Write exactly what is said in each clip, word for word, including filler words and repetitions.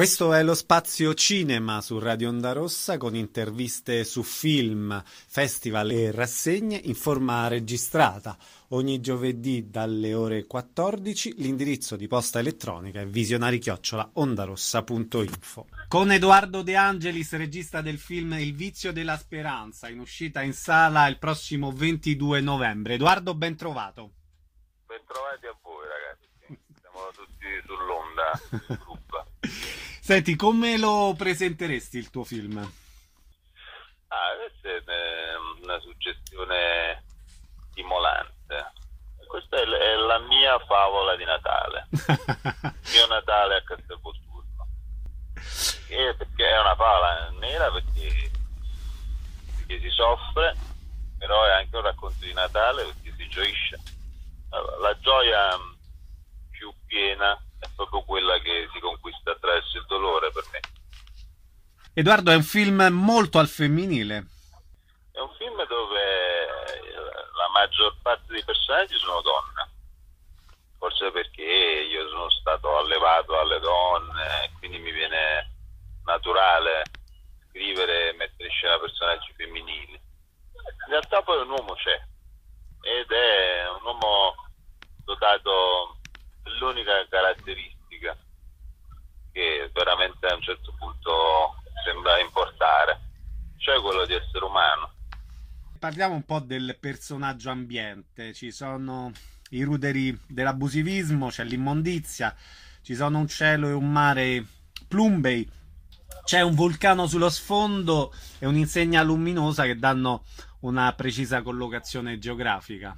Questo è lo Spazio Cinema su Radio Onda Rossa, con interviste su film, festival e rassegne in forma registrata. Ogni giovedì dalle ore quattordici. L'indirizzo di posta elettronica è visionari chiocciola ondarossa punto info. Con Edoardo De Angelis, regista del film Il vizio della speranza, in uscita in sala il prossimo ventidue novembre. Edoardo, ben trovato. Ben trovati a voi, ragazzi. Siamo tutti sull'onda del gruppo. Senti, come lo presenteresti il tuo film? Ah, questa è una suggestione stimolante. Questa è la mia favola di Natale. Il mio Natale a Castelvolturno. E perché è una favola nera perché, perché si soffre, però è anche un racconto di Natale perché si gioisce. La gioia più piena è proprio quella che si conquista attraverso il dolore, per me. Edoardo, è un film molto al femminile. È un film dove la maggior parte dei personaggi sono donne, forse perché io sono stato allevato alle donne, quindi mi viene naturale scrivere e mettere in scena personaggi femminili. In realtà poi un uomo c'è, ed è un uomo dotato dell'unica caratteristica che veramente a un certo punto sembra importare, cioè quello di essere umano. Parliamo un po' del personaggio ambiente. Ci sono i ruderi dell'abusivismo, c'è l'immondizia, ci sono un cielo e un mare plumbei, c'è un vulcano sullo sfondo e un'insegna luminosa che danno una precisa collocazione geografica.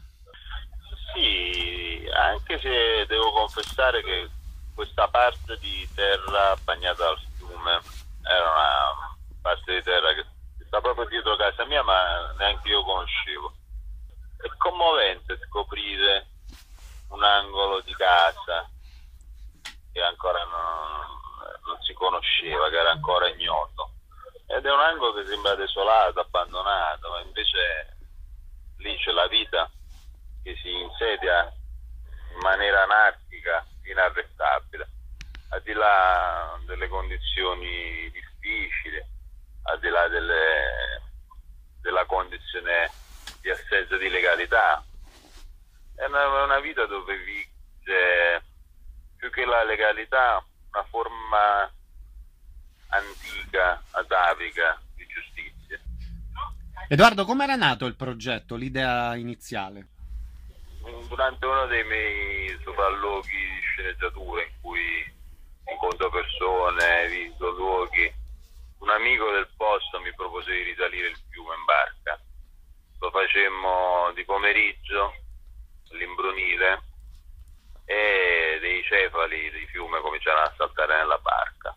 Sì, anche se devo confessare che questa parte di terra bagnata dal fiume era una parte di terra che sta proprio dietro casa mia, ma neanche io conoscevo. È commovente scoprire un angolo di casa che ancora non, non si conosceva, che era ancora ignoto. Ed è un angolo che sembra desolato, abbandonato, ma invece lì c'è la vita che si insedia in maniera anarchica, inarrestabile, al di là delle condizioni difficili, al di là delle, della condizione di assenza di legalità. È una, una vita dove vige più che la legalità una forma antica, atavica di giustizia. Edoardo, come era nato il progetto, l'idea iniziale? Durante uno dei miei sopralluoghi di sceneggiatura, in cui incontro persone, visito luoghi, un amico del posto mi propose di risalire il fiume in barca. Lo facemmo di pomeriggio, all'imbrunire, e dei cefali di fiume cominciarono a saltare nella barca.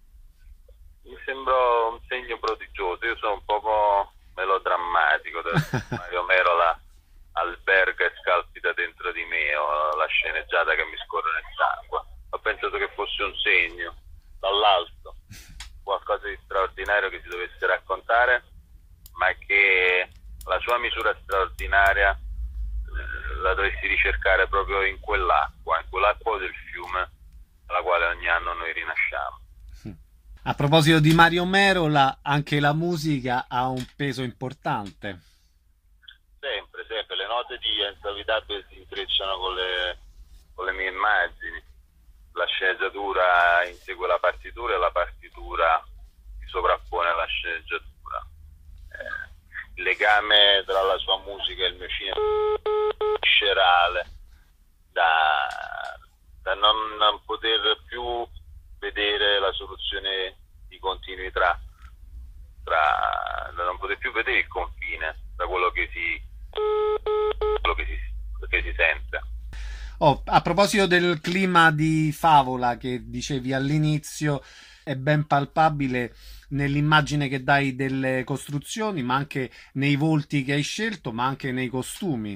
Mi sembrò un segno prodigioso. Io sono un poco melodrammatico, Mario Merola alberga e scalpita dentro di me, ho la sceneggiata che mi scorre nel sangue. Ho pensato che fosse un segno dall'alto, qualcosa di straordinario che si dovesse raccontare, ma che la sua misura straordinaria eh, la dovessi ricercare proprio in quell'acqua, in quell'acqua del fiume alla quale ogni anno noi rinasciamo. A proposito di Mario Merola, anche la musica ha un peso importante. Sempre, sempre, le note di Enzo Vitabile si intrecciano con le, con le mie immagini. La sceneggiatura insegue la partitura e la partitura si sovrappone alla sceneggiatura. Eh, il legame tra la sua musica e il mio cinema è viscerale, da, da non, non poter più vedere la soluzione di continuità, tra, da non poter più vedere il confine tra quello che si quello che si, che si sente. Oh, a proposito del clima di favola che dicevi all'inizio, è ben palpabile nell'immagine che dai delle costruzioni, ma anche nei volti che hai scelto, ma anche nei costumi.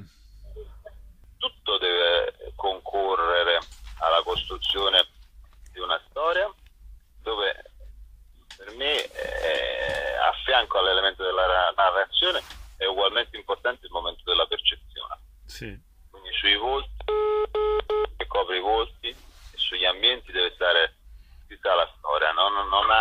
Tutto deve concorrere alla costruzione di una storia dove per me eh, a fianco all'elemento della narrazione è ugualmente importante il momento della percezione. Sì. Quindi sui volti, che copre i volti, e sugli ambienti deve stare scritta la storia, no?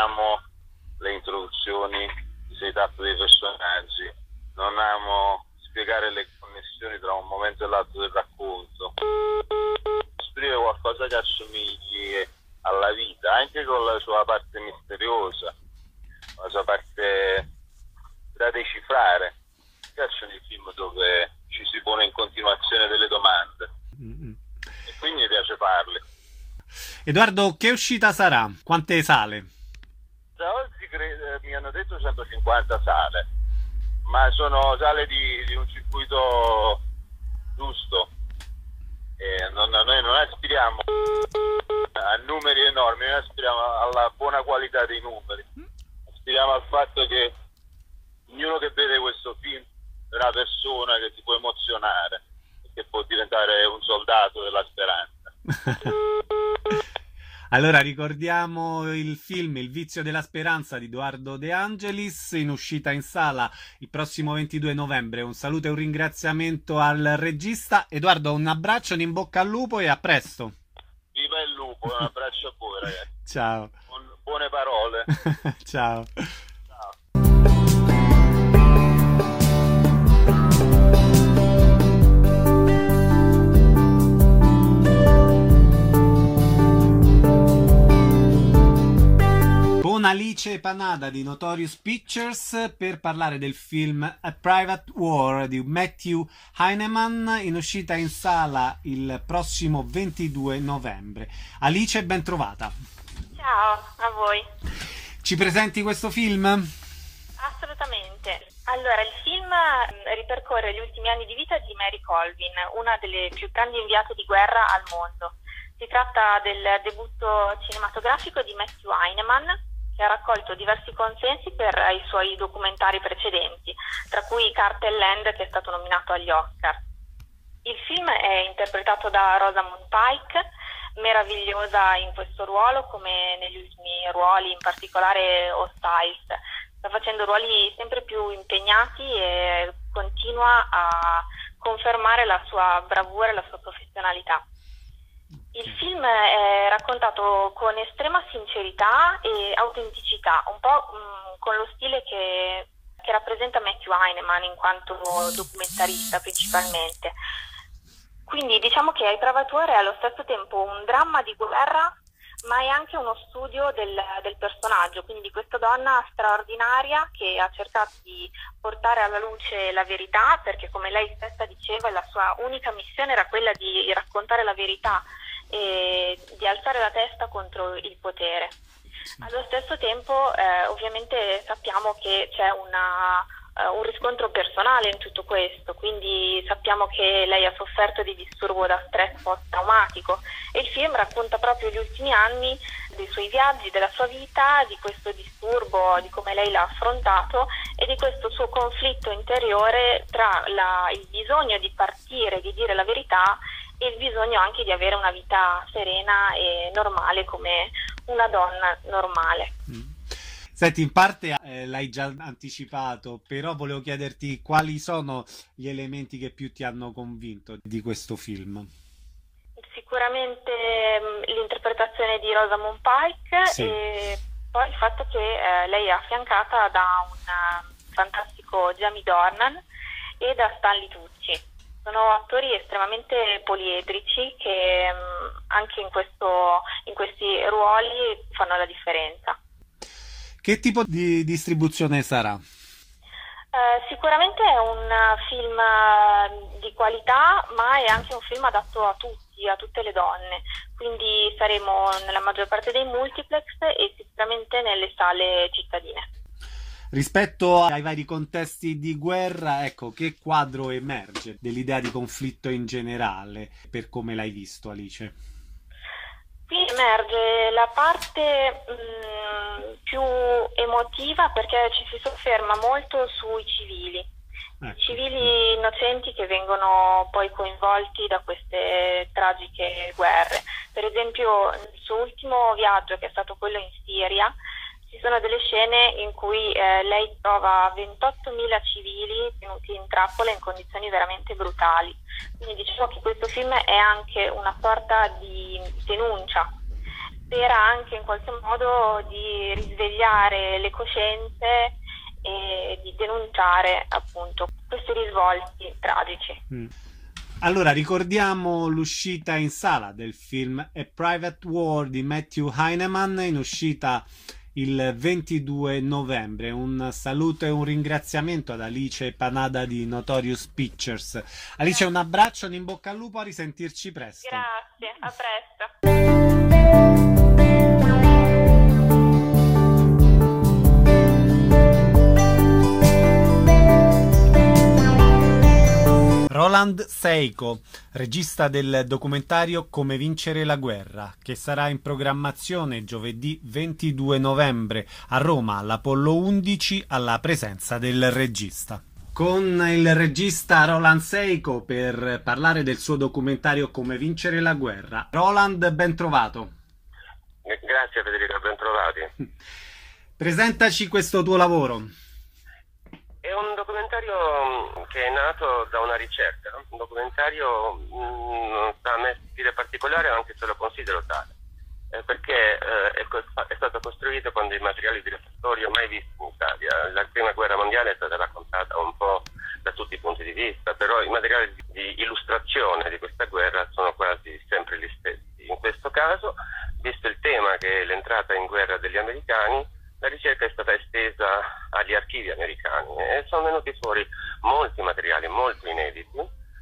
amo le introduzioni, i setup dei personaggi, non amo spiegare le connessioni tra un momento e l'altro del racconto. Scrivere qualcosa che assomigli alla vita, anche con la sua parte misteriosa, la sua parte da decifrare. Mi piacciono i film dove ci si pone in continuazione delle domande, mm-hmm. e quindi mi piace farle. Edoardo, che uscita sarà? Quante sale? Da oggi credo, mi hanno detto centocinquanta sale, ma sono sale di, di un circuito giusto. E non, noi non aspiriamo a numeri enormi, noi aspiriamo alla buona qualità dei numeri, aspiriamo al fatto che ognuno che vede questo film è una persona che si può emozionare e che può diventare un soldato della speranza. Allora ricordiamo il film Il vizio della speranza di Edoardo De Angelis, in uscita in sala il prossimo ventidue novembre. Un saluto e un ringraziamento al regista. Edoardo, un abbraccio, un in bocca al lupo e a presto. Viva il lupo, un abbraccio a voi ragazzi. Ciao. Buon, buone parole. Ciao. Alice Panada di Notorious Pictures per parlare del film A Private War di Matthew Heineman, in uscita in sala il prossimo ventidue novembre. Alice, ben trovata. Ciao, a voi. Ci presenti questo film? Assolutamente. Allora, il film ripercorre gli ultimi anni di vita di Mary Colvin, una delle più grandi inviate di guerra al mondo. Si tratta del debutto cinematografico di Matthew Heineman, che ha raccolto diversi consensi per i suoi documentari precedenti, tra cui Cartel Land, che è stato nominato agli Oscar. Il film è interpretato da Rosamund Pike, meravigliosa in questo ruolo come negli ultimi ruoli, in particolare Hostiles. Sta facendo ruoli sempre più impegnati e continua a confermare la sua bravura e la sua professionalità. Il film è raccontato con estrema sincerità e autenticità, un po' mh, con lo stile che, che rappresenta Matthew Heineman in quanto documentarista principalmente. Quindi diciamo che A Private War è allo stesso tempo un dramma di guerra, ma è anche uno studio del, del personaggio, quindi questa donna straordinaria che ha cercato di portare alla luce la verità, perché come lei stessa diceva la sua unica missione era quella di raccontare la verità e di alzare la testa contro il potere. Allo stesso tempo eh, ovviamente sappiamo che c'è una, uh, un riscontro personale in tutto questo, quindi sappiamo che lei ha sofferto di disturbo da stress post-traumatico e il film racconta proprio gli ultimi anni dei suoi viaggi, della sua vita, di questo disturbo, di come lei l'ha affrontato e di questo suo conflitto interiore tra la, il bisogno di partire, di dire la verità e il bisogno anche di avere una vita serena e normale come una donna normale. Mm. Senti, in parte eh, l'hai già anticipato, però volevo chiederti quali sono gli elementi che più ti hanno convinto di questo film. Sicuramente mh, l'interpretazione di Rosamund Pike, sì. E poi il fatto che eh, lei è affiancata da un uh, fantastico Jamie Dornan e da Stanley Tucci. Sono attori estremamente poliedrici che mh, anche in, questo, in questi ruoli fanno la differenza. Che tipo di distribuzione sarà? Eh, sicuramente è un film di qualità, ma è anche un film adatto a tutti, a tutte le donne. Quindi saremo nella maggior parte dei multiplex e sicuramente nelle sale cittadine. Rispetto ai vari contesti di guerra, ecco, che quadro emerge dell'idea di conflitto in generale, per come l'hai visto, Alice? Qui emerge la parte mh, più emotiva perché ci si sofferma molto sui civili, ecco. Civili innocenti che vengono poi coinvolti da queste tragiche guerre. Per esempio, nel suo ultimo viaggio, che è stato quello in Siria, ci sono delle scene in cui eh, lei trova ventottomila civili tenuti in trappola in condizioni veramente brutali. Quindi diciamo che questo film è anche una sorta di denuncia spera anche in qualche modo di risvegliare le coscienze e di denunciare appunto questi risvolti tragici. Mm. Allora ricordiamo l'uscita in sala del film A Private War di Matthew Heineman, in uscita il ventidue novembre. Un saluto e un ringraziamento ad Alice Panada di Notorious Pictures. Alice, un abbraccio, un in bocca al lupo, a risentirci presto. Grazie, a presto. Roland Seiko, regista del documentario Come vincere la guerra, che sarà in programmazione giovedì ventidue novembre a Roma all'Apollo undici, alla presenza del regista. Con il regista Roland Seiko per parlare del suo documentario Come vincere la guerra. Roland, ben trovato. Grazie Federico, ben trovati. Presentaci questo tuo lavoro. È un documentario che è nato da una ricerca, un documentario mh, da me stile particolare, anche se lo considero tale, eh, perché eh, è, è stato costruito con dei materiali di repertorio mai visti in Italia. La prima guerra mondiale è stata raccontata un po' da tutti i punti di vista, però i materiali di, di illustrazione di questa guerra sono quasi sempre gli stessi. In questo caso, visto il tema che è l'entrata in guerra degli americani, la ricerca è stata estesa agli archivi americani e sono venuti fuori molti materiali molto inediti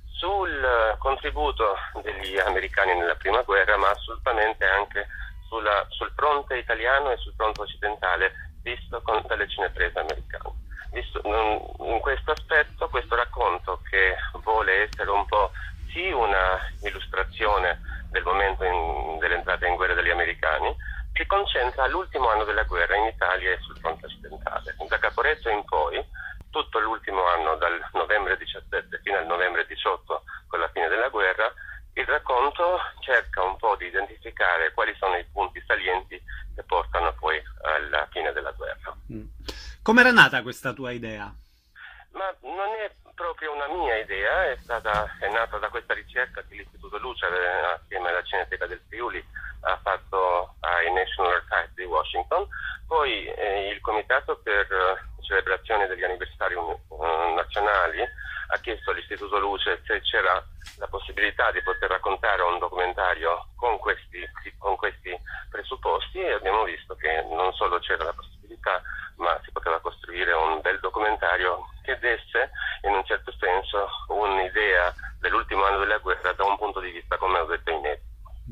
sul contributo degli americani nella prima guerra, ma assolutamente anche sulla, sul fronte italiano e sul fronte occidentale visto con, dalle cineprese americane. Visto, in questo aspetto, questo racconto, che vuole essere un po' sì una illustrazione del momento in, dell'entrata in guerra degli americani, si concentra all'ultimo anno della guerra in Italia e sul fronte occidentale. Da Caporetto in poi, tutto l'ultimo anno, dal novembre diciassette fino al novembre diciotto, con la fine della guerra, il racconto cerca un po' di identificare quali sono i punti salienti che portano poi alla fine della guerra. Mm. Com'era nata questa tua idea? Ma non è proprio una mia idea, è stata è nata da questa ricerca che l'Istituto Luce, assieme alla Cineteca del Friuli, ha fatto ai National Archives di Washington. Poi eh, il Comitato per uh, celebrazione degli anniversari uh, nazionali ha chiesto all'Istituto Luce se c'era la possibilità di poter raccontare un documentario con questi, con questi presupposti, e abbiamo visto che non solo c'era la possibilità, ma si poteva costruire un bel documentario che desse in un certo senso un'idea dell'ultimo anno della guerra da un punto di vista, come ho detto, inedito.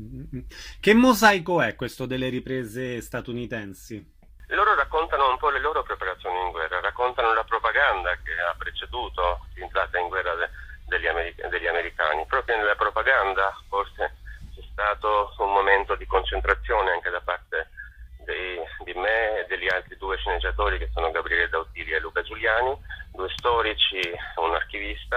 Che mosaico è questo delle riprese statunitensi? Loro raccontano un po' le loro preparazioni in guerra, raccontano la propaganda che ha preceduto l'entrata in guerra de- degli, Americ- degli americani. Proprio nella propaganda forse c'è stato un momento di concentrazione anche da parte dei, di me e degli altri due sceneggiatori, che sono Gabriele Dautili e Luca Giuliani, due storici e un archivista,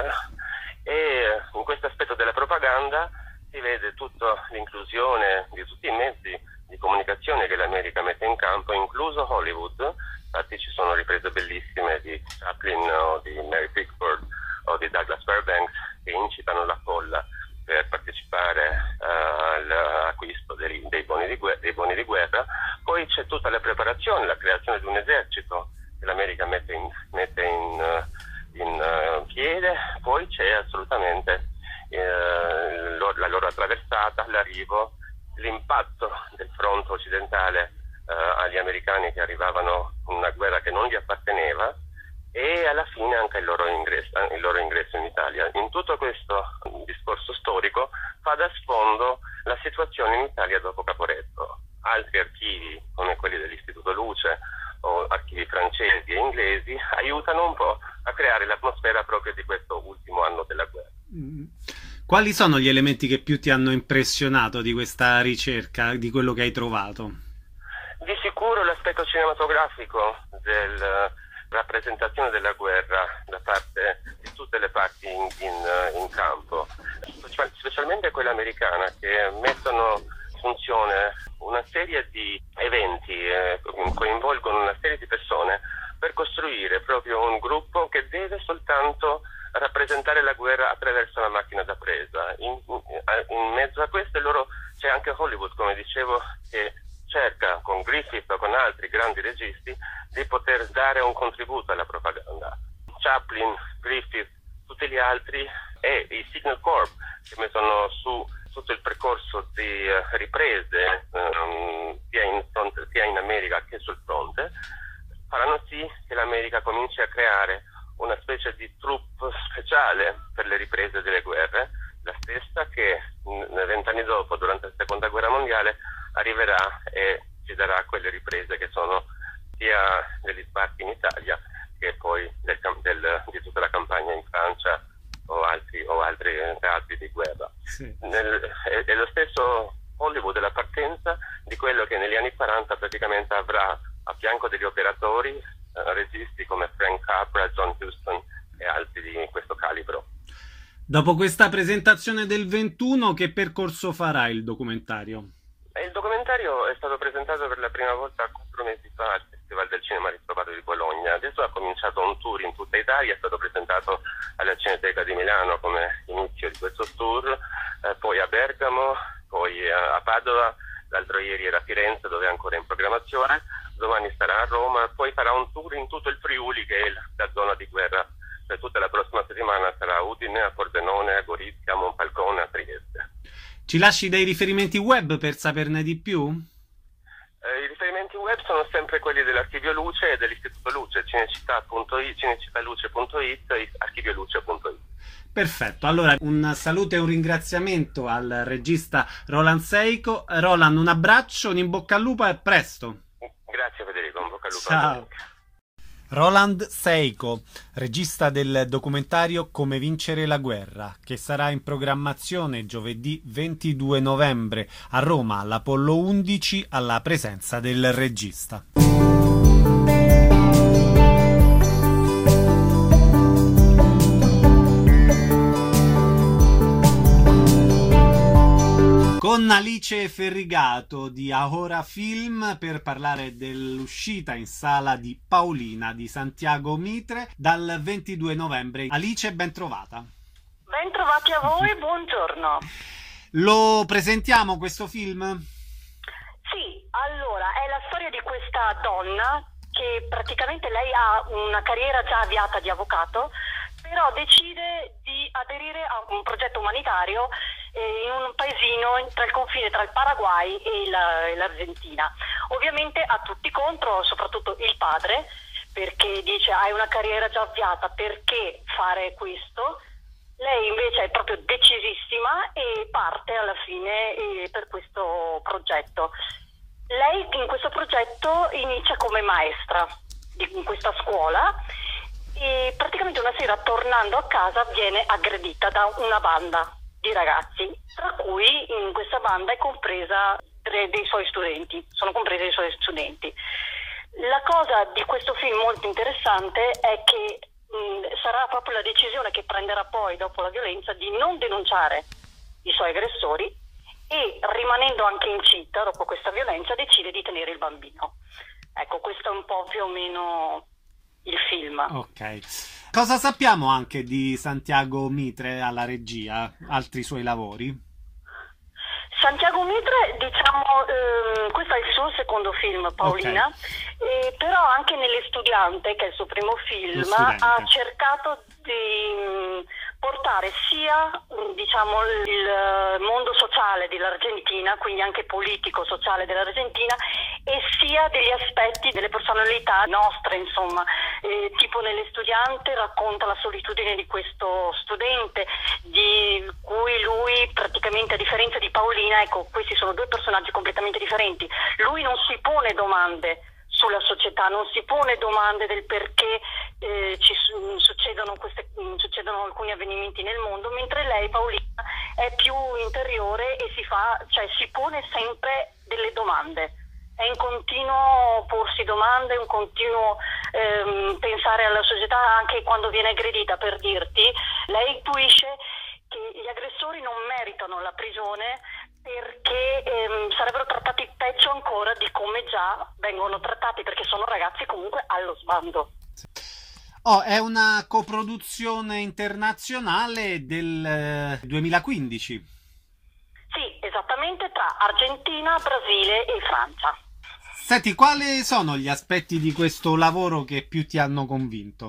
e in questo aspetto della propaganda si vede tutta l'inclusione di tutti i mezzi di comunicazione che l'America mette in campo, incluso Hollywood. Infatti ci sono riprese bellissime di Chaplin o di Mary Pickford o di Douglas Fairbanks che incitano la folla per partecipare uh, all'acquisto dei, dei, boni di guerra, dei boni di guerra. Poi c'è tutta la preparazione, la creazione di un esercito che l'America mette in, mette in, in uh, piede. Poi c'è assolutamente Eh, la loro attraversata, l'arrivo, l'impatto del fronte occidentale eh, agli americani che arrivavano in una guerra che non gli apparteneva, e alla fine anche il loro ingresso, il loro ingresso in Italia. In tutto questo discorso storico fa da sfondo la situazione in Italia dopo Caporetto. Altri archivi, come quelli dell'Istituto Luce o archivi francesi e inglesi, aiutano un po' a creare l'atmosfera proprio di questo ultimo anno della guerra. Quali sono gli elementi che più ti hanno impressionato di questa ricerca, di quello che hai trovato? Di sicuro l'aspetto cinematografico della rappresentazione della guerra da parte di tutte le parti in, in, in campo, specialmente quella americana, che mettono in funzione una serie di eventi, eh, coinvolgono una serie di persone per costruire proprio un gruppo che deve soltanto rappresentare la guerra attraverso la macchina da presa. In, in mezzo a questo loro c'è anche Hollywood, come dicevo, che altri grandi registi, di poter dare un contributo alla propaganda. Chaplin, Griffith, tutti gli altri e i Signal Corps che mettono su tutto il percorso di uh, riprese um, sia, in fronte, sia in America che sul fronte, faranno sì che l'America cominci a creare una specie di troupe speciale per le riprese delle guerre, la stessa che vent'anni dopo, durante la seconda guerra mondiale, arriverà e ci darà quelle riprese che sono sia degli sbarchi in Italia che poi del, del, di tutta la campagna in Francia o altri, o altri teatri di guerra. Sì. Nel, è, è lo stesso Hollywood la partenza di quello che negli anni quaranta praticamente avrà a fianco degli operatori, eh, registi come Frank Capra, John Huston e altri di questo calibro. Dopo questa presentazione del ventuno, che percorso farà il documentario? Il documentario è stato presentato per la prima volta quattro mesi fa al Festival del Cinema Ritrovato di Bologna. Adesso ha cominciato un tour in tutta Italia, è stato presentato alla Cineteca di Milano come inizio di questo tour, eh, poi a Bergamo, poi a, a Padova, l'altro ieri era a Firenze dove è ancora in programmazione, domani sarà a Roma, poi farà un tour in tutto il Friuli che è la zona di guerra. Per tutta la prossima settimana sarà a Udine, a Pordenone, a Gorizia, a Monfalcone, a Trieste. Ci lasci dei riferimenti web per saperne di più? Eh, I riferimenti web sono sempre quelli dell'Archivio Luce e dell'Istituto Luce, cinecittà punto it, cinecittaluce punto it, archivioluce punto it. Perfetto, allora un saluto e un ringraziamento al regista Roland Seiko. Roland, un abbraccio, un in bocca al lupo e a presto. Grazie Federico, un bocca al lupo. Ciao. Roland Seiko, regista del documentario Come vincere la guerra, che sarà in programmazione giovedì ventidue novembre a Roma all'Apollo undici alla presenza del regista. Con Alice Ferrigato di Ahora Film per parlare dell'uscita in sala di Paolina di Santiago Mitre dal ventidue novembre. Alice, ben trovata. Ben trovati a voi, buongiorno. Lo presentiamo questo film? Sì, allora, è la storia di questa donna che praticamente lei ha una carriera già avviata di avvocato, però decide di aderire a un progetto umanitario in un paesino tra il confine tra il Paraguay e, la, e l'Argentina. Ovviamente ha tutti contro, soprattutto il padre, perché dice hai una carriera già avviata, perché fare questo? Lei invece è proprio decisissima e parte alla fine eh, per questo progetto. Lei in questo progetto inizia come maestra di, in questa scuola e praticamente una sera tornando a casa viene aggredita da una banda di ragazzi, tra cui in questa banda è compresa tre dei suoi studenti, sono compresi i suoi studenti. La cosa di questo film molto interessante è che mh, sarà proprio la decisione che prenderà poi dopo la violenza di non denunciare i suoi aggressori e rimanendo anche incinta dopo questa violenza decide di tenere il bambino. Ecco, questo è un po' più o meno il film. Ok. Cosa sappiamo anche di Santiago Mitre alla regia, altri suoi lavori? Santiago Mitre, diciamo, ehm, questo è il suo secondo film, Paolina, okay. eh, però anche nelle Studiante, che è il suo primo film, ha cercato di portare sia diciamo il mondo sociale dell'Argentina, quindi anche politico-sociale dell'Argentina, e sia degli aspetti delle personalità nostre, insomma, eh, tipo nelle Studiante racconta la solitudine di questo studente, di cui lui praticamente, a differenza di Paolina, ecco, questi sono due personaggi completamente differenti. Lui non si pone domande sulla società, non si pone domande del perché eh, ci su- succedono, queste, succedono alcuni avvenimenti nel mondo, mentre lei, Paolina, è più interiore e si fa, cioè si pone sempre delle domande. È in continuo porsi domande, un continuo ehm, pensare alla società anche quando viene aggredita, per dirti. Lei intuisce che gli aggressori non meritano la prigione perché ehm, sarebbero trattati peggio ancora di come già vengono trattati, perché sono ragazzi comunque allo sbando. Oh, è una coproduzione internazionale del eh, duemilaquindici. Sì, esattamente, tra Argentina, Brasile e Francia. Senti, quali sono gli aspetti di questo lavoro che più ti hanno convinto?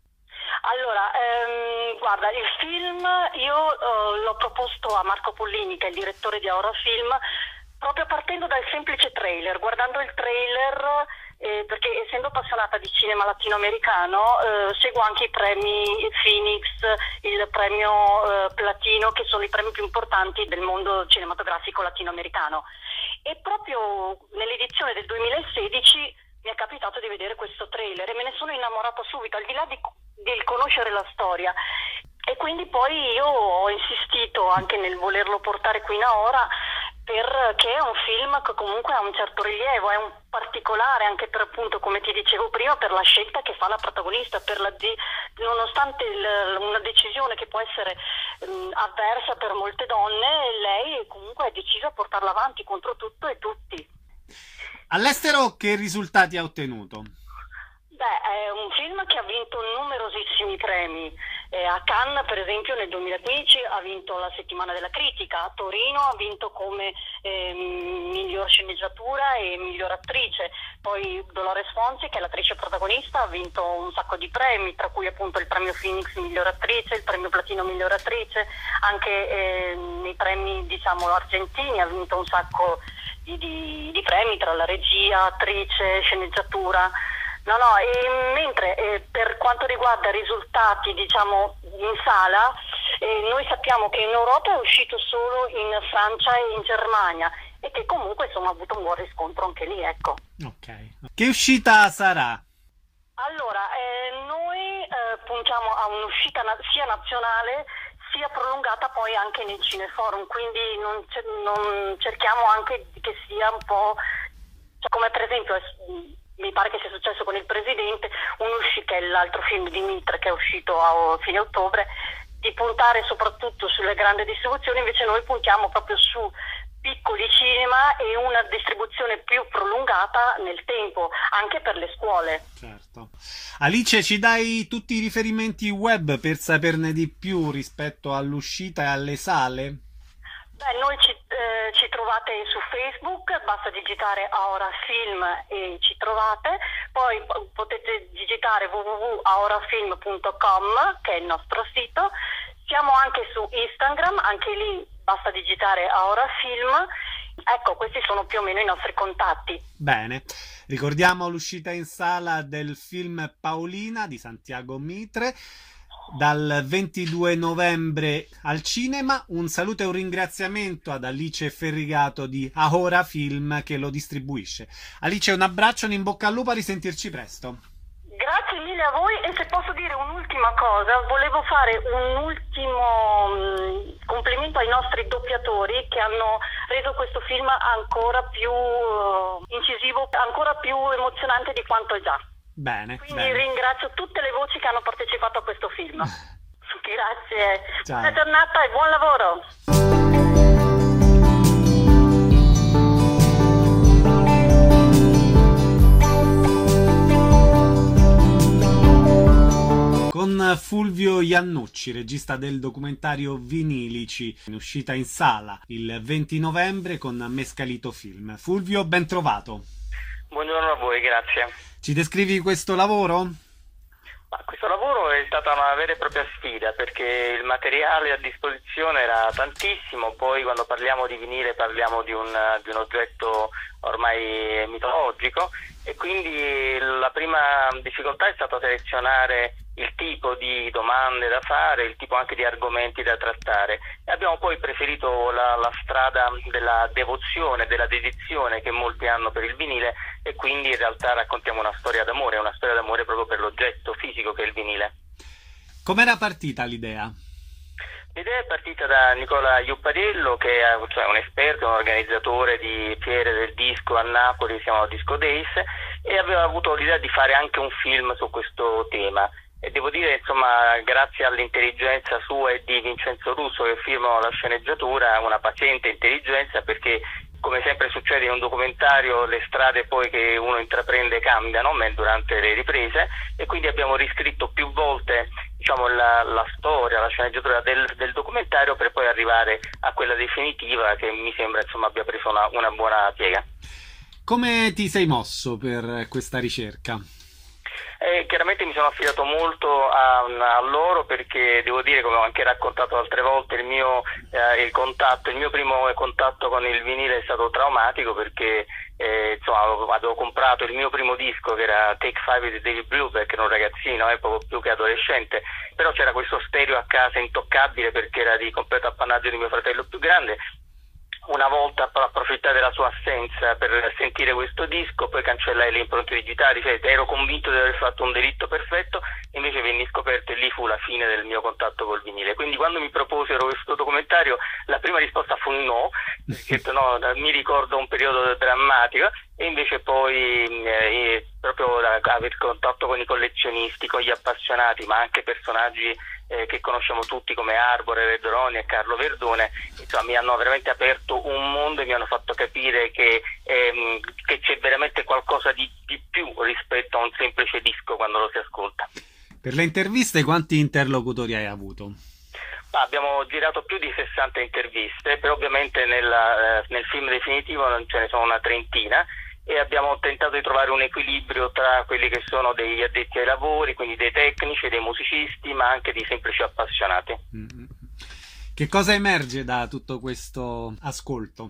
Allora, ehm, guarda, il film io eh, l'ho proposto a Marco Pollini, che è il direttore di Aura Film, proprio partendo dal semplice trailer. Guardando il trailer, eh, perché essendo appassionata di cinema latinoamericano, eh, seguo anche i premi Phoenix, il premio eh, Platino, che sono i premi più importanti del mondo cinematografico latinoamericano. E proprio nell'edizione del duemilasedici mi è capitato di vedere questo trailer e me ne sono innamorata subito, al di là di, di conoscere la storia. E quindi poi io ho insistito anche nel volerlo portare qui in Aora, perché è un film che comunque ha un certo rilievo, è un particolare anche per, appunto, come ti dicevo prima, per la scelta che fa la protagonista, per la de- nonostante il, una decisione che può essere mh, avversa per molte donne, lei comunque è decisa a portarla avanti contro tutto e tutti. All'estero che risultati ha ottenuto? Beh, è un film che ha vinto numerosissimi premi. Eh, a Cannes, per esempio, nel duemilaquindici ha vinto la Settimana della Critica, a Torino ha vinto come eh, miglior sceneggiatura e miglior attrice. Poi Dolores Fonzi, che è l'attrice protagonista, ha vinto un sacco di premi, tra cui appunto il premio Phoenix miglior attrice, il premio Platino miglior attrice, anche eh, nei premi, diciamo, argentini ha vinto un sacco di, di, di premi tra la regia, attrice, sceneggiatura. No, no, e mentre eh, per quanto riguarda i risultati, diciamo, in sala, eh, noi sappiamo che in Europa è uscito solo in Francia e in Germania e che comunque insomma ha avuto un buon riscontro anche lì, ecco. Ok. Che uscita sarà? Allora, eh, noi eh, puntiamo a un'uscita na- sia nazionale sia prolungata poi anche nel Cineforum, quindi non, cer- non cerchiamo anche che sia un po', cioè, come per esempio è, mi pare che sia successo con il Presidente, un usci- che è l'altro film di Mitre che è uscito a fine ottobre, di puntare soprattutto sulle grandi distribuzioni. Invece noi puntiamo proprio su piccoli cinema e una distribuzione più prolungata nel tempo, anche per le scuole. Certo. Alice, ci dai tutti i riferimenti web per saperne di più rispetto all'uscita e alle sale? Beh, noi ci, eh, ci trovate su Facebook, basta digitare Aora Film e ci trovate, poi potete digitare w w w punto aorafilm punto com, che è il nostro sito. Siamo anche su Instagram, anche lì basta digitare Aora Film. Ecco, questi sono più o meno i nostri contatti. Bene, ricordiamo l'uscita in sala del film Paolina di Santiago Mitre dal ventidue novembre al cinema. Un saluto e un ringraziamento ad Alice Ferrigato di Aora Film che lo distribuisce. Alice, un abbraccio, un in bocca al lupo, a risentirci presto. Grazie mille a voi, e se posso dire un'ultima cosa, volevo fare un ultimo mh, complimento ai nostri doppiatori che hanno reso questo film ancora più uh, incisivo, ancora più emozionante di quanto è già. Bene. Quindi bene. ringrazio tutte le voci che hanno partecipato a questo film. Grazie. Ciao. Buona giornata e buon lavoro. Con Fulvio Iannucci, regista del documentario Vinilici, in uscita in sala il venti novembre con Mescalito Film. Fulvio, ben trovato. Buongiorno a voi, grazie. Ci descrivi questo lavoro? Ma questo lavoro è stata una vera e propria sfida, perché il materiale a disposizione era tantissimo. Poi quando parliamo di vinile parliamo di un, di un oggetto ormai mitologico, e quindi la prima difficoltà è stata selezionare il tipo di domande da fare, il tipo anche di argomenti da trattare, e abbiamo poi preferito la, la strada della devozione, della dedizione che molti hanno per il vinile, e quindi in realtà raccontiamo una storia d'amore, una storia d'amore proprio per l'oggetto fisico che è il vinile. Com'era partita l'idea? L'idea è partita da Nicola Iuppadello, che è cioè, un esperto, un organizzatore di fiere del disco a Napoli, si chiama Disco Days, e aveva avuto l'idea di fare anche un film su questo tema. E devo dire, insomma, grazie all'intelligenza sua e di Vincenzo Russo, che firmano la sceneggiatura, una paziente intelligenza, perché come sempre succede in un documentario, le strade poi che uno intraprende cambiano durante le riprese, e quindi abbiamo riscritto più volte, diciamo, la, la storia, la sceneggiatura del, del documentario, per poi arrivare a quella definitiva che mi sembra, insomma, abbia preso una, una buona piega. Come ti sei mosso per questa ricerca? Eh, chiaramente mi sono affidato molto a, a loro, perché devo dire, come ho anche raccontato altre volte, il mio eh, il contatto, il mio primo contatto con il vinile è stato traumatico, perché eh, insomma avevo, avevo comprato il mio primo disco, che era Take Five di David Brubeck, che era un ragazzino, eh, poco più che adolescente, però c'era questo stereo a casa intoccabile perché era di completo appannaggio di mio fratello più grande. Una volta approfittai della sua assenza per sentire questo disco, poi cancellai le impronte digitali, cioè ero convinto di aver fatto un delitto perfetto, invece venni scoperto e lì fu la fine del mio contatto col vinile. Quindi quando mi proposero questo documentario la prima risposta fu no, perché no, mi ricordo un periodo drammatico, e invece poi eh, proprio aver contatto con i collezionisti, con gli appassionati, ma anche personaggi Eh, che conosciamo tutti come Arbore, Redroni e Carlo Verdone, insomma mi hanno veramente aperto un mondo e mi hanno fatto capire che, ehm, che c'è veramente qualcosa di, di più rispetto a un semplice disco quando lo si ascolta. Per le interviste quanti interlocutori hai avuto? Ma abbiamo girato più di sessanta interviste, però ovviamente nella, eh, nel film definitivo non ce ne sono una trentina, e abbiamo tentato di trovare un equilibrio tra quelli che sono degli addetti ai lavori, quindi dei tecnici, dei musicisti, ma anche di semplici appassionati. Che cosa emerge da tutto questo ascolto?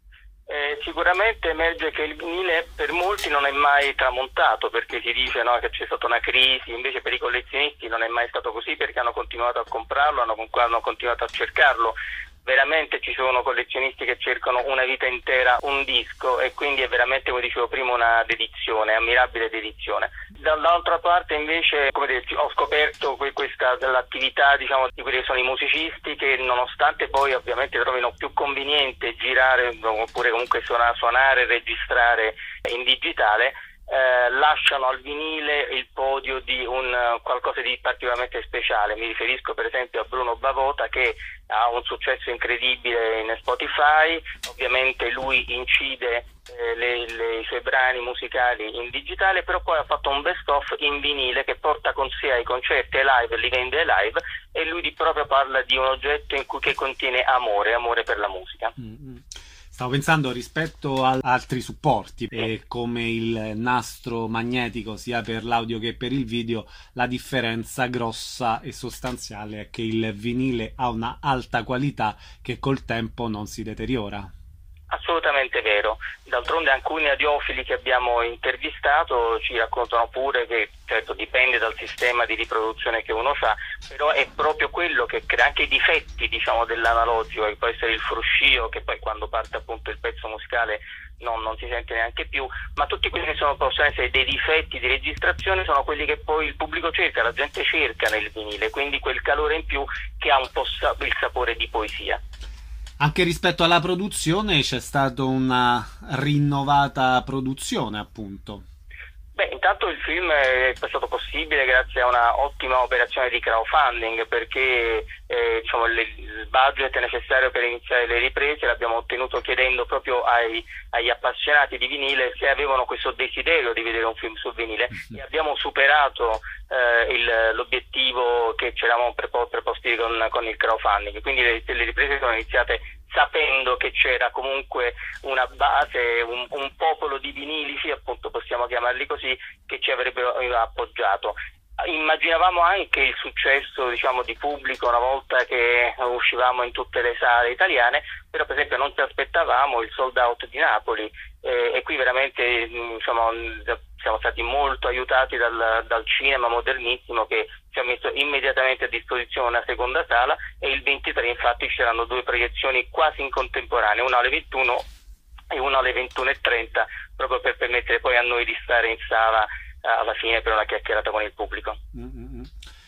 Eh, sicuramente emerge che il vinile per molti non è mai tramontato, perché si dice no, che c'è stata una crisi, invece per i collezionisti non è mai stato così, perché hanno continuato a comprarlo, hanno, hanno continuato a cercarlo. Veramente ci sono collezionisti che cercano una vita intera un disco, e quindi è veramente, come dicevo prima, una dedizione, ammirabile dedizione. Dall'altra parte invece, come detto, ho scoperto questa l'attività, diciamo, di quelli che sono i musicisti, che nonostante poi ovviamente trovino più conveniente girare oppure comunque suonare, registrare in digitale, Eh, lasciano al vinile il podio di un uh, qualcosa di particolarmente speciale. Mi riferisco per esempio a Bruno Bavota, che ha un successo incredibile in Spotify. Ovviamente lui incide eh, le, le, i suoi brani musicali in digitale, però poi ha fatto un best of in vinile che porta con sé ai concerti, ai live, li vende ai live, e lui di proprio parla di un oggetto in cui che contiene amore, amore per la musica. Mm-hmm. Stavo pensando, rispetto ad altri supporti, eh, come il nastro magnetico sia per l'audio che per il video, la differenza grossa e sostanziale è che il vinile ha una alta qualità che col tempo non si deteriora. Assolutamente vero. D'altronde alcuni audiofili che abbiamo intervistato ci raccontano pure che, certo, dipende dal sistema di riproduzione che uno fa, però è proprio quello che crea anche i difetti, diciamo, dell'analogico, che può essere il fruscio, che poi quando parte appunto il pezzo musicale non, non si sente neanche più, ma tutti quelli che sono, possono essere dei difetti di registrazione sono quelli che poi il pubblico cerca, la gente cerca nel vinile, quindi quel calore in più che ha un po' il sapore di poesia. Anche rispetto alla produzione c'è stata una rinnovata produzione, appunto. Beh, intanto il film è stato possibile grazie a una ottima operazione di crowdfunding, perché eh, diciamo, le, il budget necessario per iniziare le riprese l'abbiamo ottenuto chiedendo proprio ai, agli appassionati di vinile se avevano questo desiderio di vedere un film sul vinile, e abbiamo superato eh, il, l'obiettivo che ci eravamo preposti con, con il crowdfunding, quindi le, le riprese sono iniziate sapendo che c'era comunque una base, un, un popolo di vinilici, appunto possiamo chiamarli così, che ci avrebbero appoggiato. Immaginavamo anche il successo, diciamo, di pubblico una volta che uscivamo in tutte le sale italiane, però per esempio non ci aspettavamo il sold out di Napoli, eh, e qui veramente diciamo, siamo stati molto aiutati dal, dal cinema modernissimo, che ci ha messo immediatamente a disposizione una seconda sala, e il ventitré infatti ci saranno due proiezioni quasi in contemporanea, una alle ventuno e una alle ventuno e trenta, proprio per permettere poi a noi di stare in sala alla fine per una chiacchierata con il pubblico. Mm-hmm.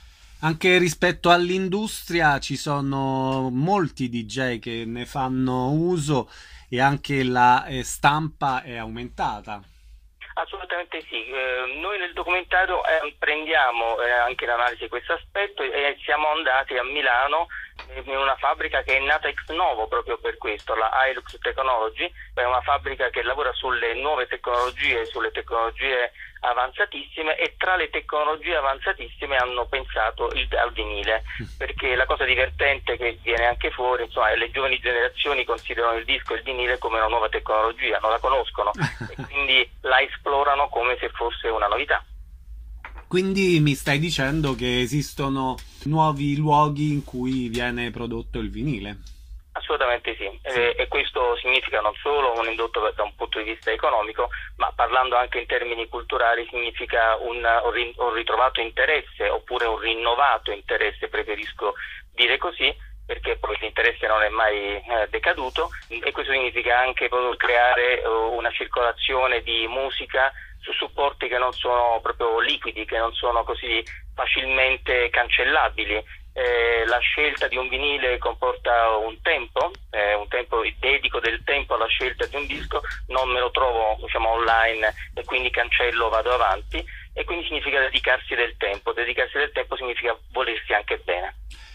Anche rispetto all'industria ci sono molti D J che ne fanno uso, e anche la eh, stampa è aumentata. Assolutamente sì, eh, noi nel documentario eh, prendiamo eh, anche in analisi questo aspetto e siamo andati a Milano eh, in una fabbrica che è nata ex novo proprio per questo, la Hilux Technology, è una fabbrica che lavora sulle nuove tecnologie, sulle tecnologie avanzatissime, e tra le tecnologie avanzatissime hanno pensato il, al vinile, perché la cosa divertente che viene anche fuori, insomma, è le giovani generazioni considerano il disco e il vinile come una nuova tecnologia, non la conoscono e quindi la esplorano come se fosse una novità. Quindi mi stai dicendo che esistono nuovi luoghi in cui viene prodotto il vinile? Assolutamente sì, sì. E, e questo significa non solo un indotto da un punto di vista economico, ma parlando anche in termini culturali significa un, un ritrovato interesse, oppure un rinnovato interesse, preferisco dire così, perché poi l'interesse non è mai eh, decaduto, e questo significa anche proprio creare uh, una circolazione di musica su supporti che non sono proprio liquidi, che non sono così facilmente cancellabili. Eh, la scelta di un vinile comporta un tempo, eh, un tempo, dedico del tempo alla scelta di un disco, non me lo trovo, diciamo, online e quindi cancello, vado avanti, e quindi significa dedicarsi del tempo. Dedicarsi del tempo significa volersi anche bene.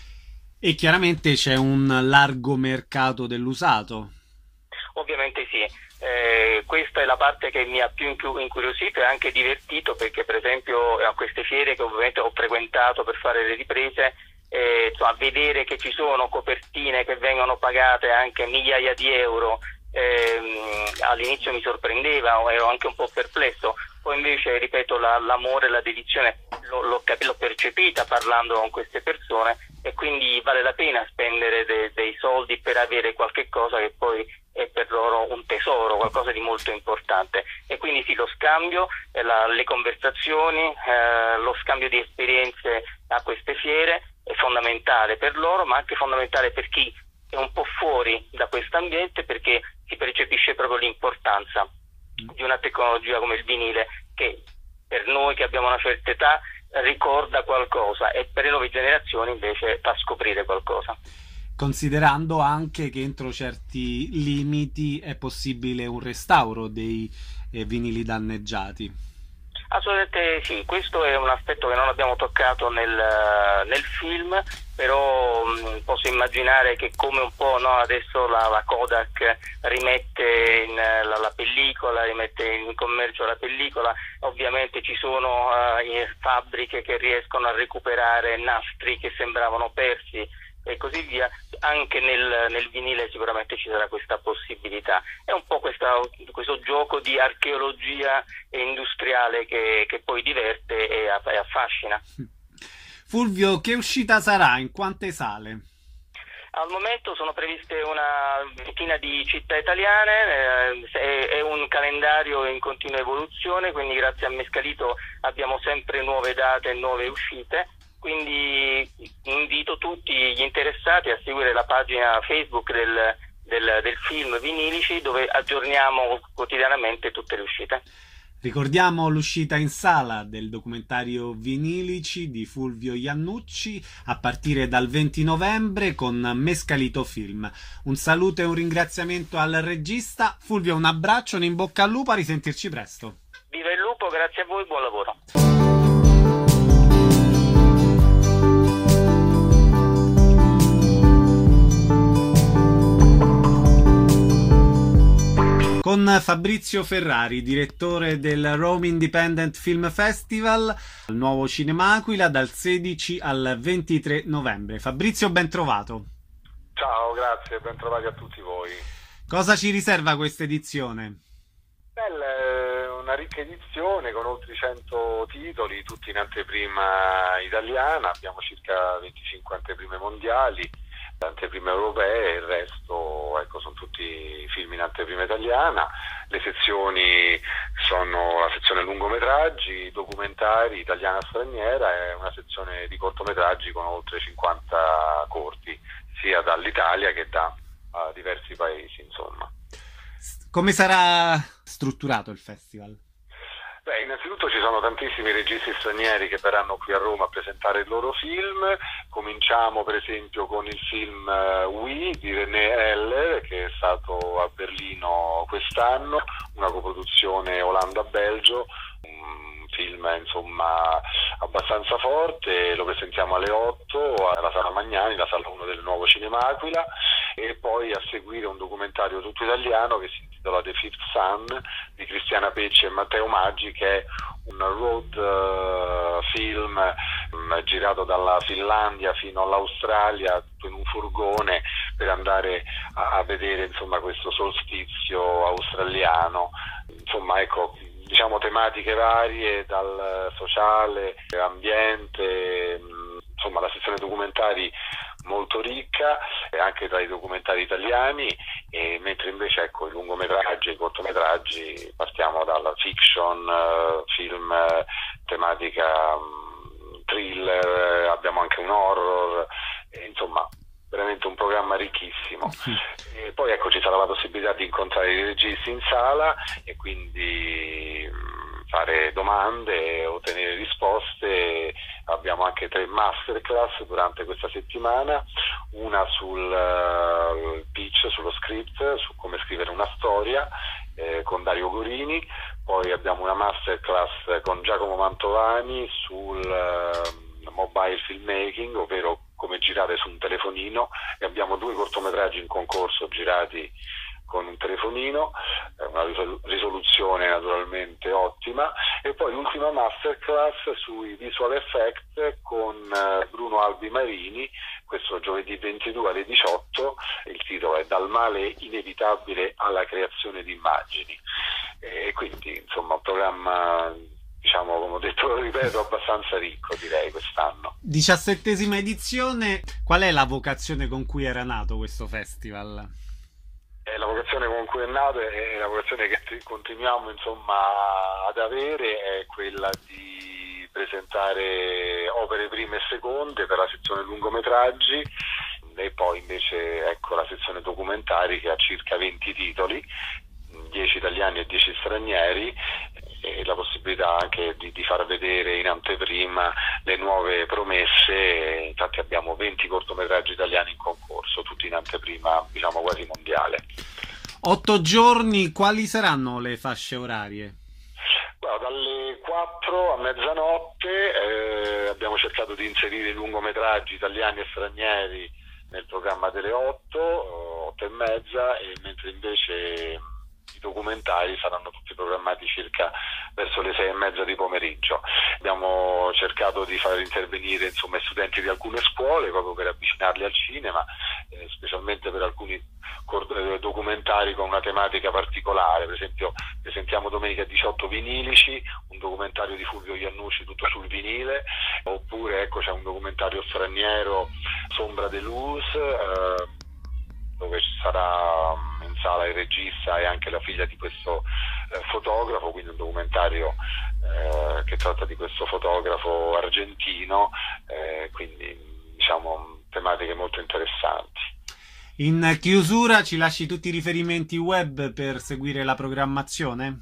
E chiaramente c'è un largo mercato dell'usato. Ovviamente sì, eh, questa è la parte che mi ha più incuriosito e anche divertito, perché per esempio a queste fiere che ovviamente ho frequentato per fare le riprese, Eh, insomma, vedere che ci sono copertine che vengono pagate anche migliaia di euro, ehm, all'inizio mi sorprendeva, ero anche un po' perplesso, poi invece, ripeto, la, l'amore e la dedizione l'ho, l'ho, l'ho percepita parlando con queste persone, e quindi vale la pena spendere de, dei soldi per avere qualche cosa che poi è per loro un tesoro, qualcosa di molto importante. E quindi sì, lo scambio, eh, la, le conversazioni, eh, lo scambio di esperienze a queste fiere è fondamentale per loro, ma anche fondamentale per chi è un po' fuori da questo ambiente, perché si percepisce proprio l'importanza di una tecnologia come il vinile, che per noi che abbiamo una certa età ricorda qualcosa, e per le nuove generazioni invece fa scoprire qualcosa. Considerando anche che entro certi limiti è possibile un restauro dei eh, vinili danneggiati. Assolutamente sì, questo è un aspetto che non abbiamo toccato nel, nel film, però mh, posso immaginare che come un po', no, adesso la, la Kodak rimette in, la, la pellicola, rimette in commercio la pellicola, ovviamente ci sono uh, fabbriche che riescono a recuperare nastri che sembravano persi e così via. Anche nel, nel vinile sicuramente ci sarà questa possibilità. È un po' questa, questo gioco di archeologia industriale che, che poi diverte e, e affascina. Fulvio, che uscita sarà? In quante sale? Al momento sono previste una ventina di città italiane, eh, è un calendario in continua evoluzione, quindi grazie a Mescalito abbiamo sempre nuove date e nuove uscite. Quindi invito tutti gli interessati a seguire la pagina Facebook del, del, del film Vinilici, dove aggiorniamo quotidianamente tutte le uscite. Ricordiamo l'uscita in sala del documentario Vinilici di Fulvio Iannucci a partire dal venti novembre con Mescalito Film. Un saluto e un ringraziamento al regista. Fulvio, un abbraccio, un in bocca al lupo, a risentirci presto. Viva il lupo, grazie a voi, buon lavoro. Con Fabrizio Ferrari, direttore del Rome Independent Film Festival, al Nuovo Cinema Aquila dal sedici al ventitré novembre. Fabrizio, ben trovato. Ciao, grazie, ben trovati a tutti voi. Cosa ci riserva questa edizione? Bella, una ricca edizione con oltre cento titoli, tutti in anteprima italiana, abbiamo circa venticinque anteprime mondiali, anteprime europee, e il resto, ecco, sono tutti film in anteprima italiana. Le sezioni sono la sezione lungometraggi, documentari, italiana e straniera, e una sezione di cortometraggi con oltre cinquanta corti, sia dall'Italia che da uh, diversi paesi, insomma. Come sarà strutturato il festival? Beh, innanzitutto ci sono tantissimi registi stranieri che verranno qui a Roma a presentare il loro film. Cominciamo per esempio con il film uh, We di René Heller, che è stato a Berlino quest'anno, una coproduzione Olanda-Belgio, un film insomma abbastanza forte. Lo presentiamo alle otto alla Sala Magnani, la sala uno del Nuovo Cinema Aquila, e poi a seguire un documentario tutto italiano che si intitola The Fifth Sun di Cristiana Pecci e Matteo Maggi, che è un road uh, film um, girato dalla Finlandia fino all'Australia, tutto in un furgone, per andare a, a vedere insomma questo solstizio australiano. Insomma, ecco, diciamo tematiche varie, dal sociale, ambiente, insomma la sezione documentari molto ricca, anche tra i documentari italiani, e mentre invece ecco i lungometraggi e i cortometraggi partiamo dalla fiction, uh, film, uh, tematica um, thriller, abbiamo anche un horror, e, insomma veramente un programma ricchissimo. E poi ecco ci sarà la possibilità di incontrare i registi in sala e quindi mh, fare domande, ottenere risposte. Abbiamo anche tre masterclass durante questa settimana, una sul uh, pitch, sullo script, su come scrivere una storia eh, con Dario Gorini. Poi abbiamo una masterclass con Giacomo Mantovani sul uh, mobile filmmaking, ovvero come girare su un telefonino, e abbiamo due cortometraggi in concorso girati con un telefonino, una risoluzione naturalmente ottima. E poi l'ultima masterclass sui visual effect con Bruno Albi Marini, questo giovedì ventidue alle diciotto. Il titolo è Dal male inevitabile alla creazione di immagini, e quindi insomma un programma, diciamo, come ho detto, lo ripeto, abbastanza ricco, direi, quest'anno. Diciassettesima edizione. Qual è la vocazione con cui era nato questo festival? Eh, la vocazione con cui è nato è la vocazione che t- continuiamo insomma ad avere, è quella di presentare opere prime e seconde per la sezione lungometraggi, e poi invece ecco la sezione documentari, che ha circa venti titoli, dieci italiani e dieci stranieri, e la possibilità anche di, di far vedere in anteprima le nuove promesse. Infatti abbiamo venti cortometraggi italiani in concorso, tutti in anteprima, diciamo quasi mondiale. Otto giorni, quali saranno le fasce orarie? Guarda, dalle quattro a mezzanotte eh, abbiamo cercato di inserire i lungometraggi italiani e stranieri nel programma delle otto, otto e mezza, e mentre invece i documentari saranno tutti programmati circa verso le sei e mezza di pomeriggio. Abbiamo cercato di far intervenire insomma i studenti di alcune scuole proprio per avvicinarli al cinema, eh, specialmente per alcuni documentari con una tematica particolare. Per esempio presentiamo domenica diciotto Vinilici, un documentario di Fulvio Iannucci tutto sul vinile, oppure ecco c'è un documentario straniero, Sombra de Luz, eh, dove ci sarà in sala il regista e anche la figlia di questo eh, fotografo, quindi un documentario eh, che tratta di questo fotografo argentino, eh, quindi diciamo tematiche molto interessanti. In chiusura ci lasci tutti i riferimenti web per seguire la programmazione?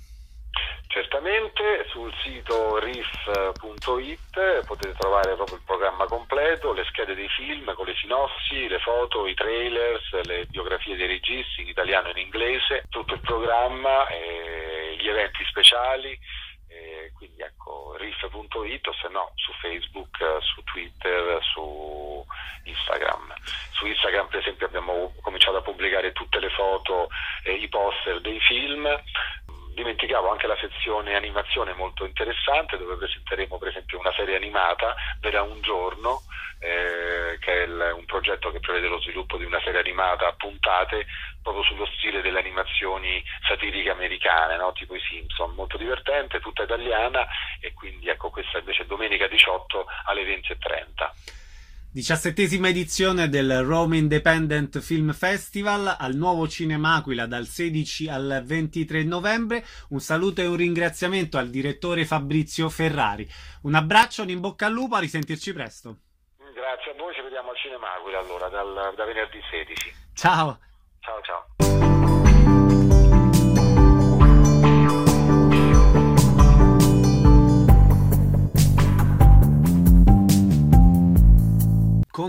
Certamente, sul sito riff punto it potete trovare proprio il programma completo, le schede dei film con le sinossi, le foto, i trailers, le biografie dei registi in italiano e in inglese, tutto il programma, eh, gli eventi speciali, eh, quindi ecco riff punto it, o se no su Facebook, su Twitter, su Instagram. Su Instagram per esempio abbiamo cominciato a pubblicare tutte le foto e i poster dei film. Dimenticavo anche la sezione animazione molto interessante, dove presenteremo per esempio una serie animata, Verrà un giorno, eh, che è il, un progetto che prevede lo sviluppo di una serie animata a puntate proprio sullo stile delle animazioni satiriche americane, no? Tipo i Simpson, molto divertente, tutta italiana, e quindi ecco questa invece domenica diciotto alle venti e trenta. Diciassettesima edizione del Rome Independent Film Festival al Nuovo Cinema Aquila dal sedici al ventitré novembre. Un saluto e un ringraziamento al direttore Fabrizio Ferrari. Un abbraccio, un in bocca al lupo, a risentirci presto. Grazie a voi, ci vediamo al Cinema Aquila allora, dal, da venerdì sedici. Ciao. Ciao ciao.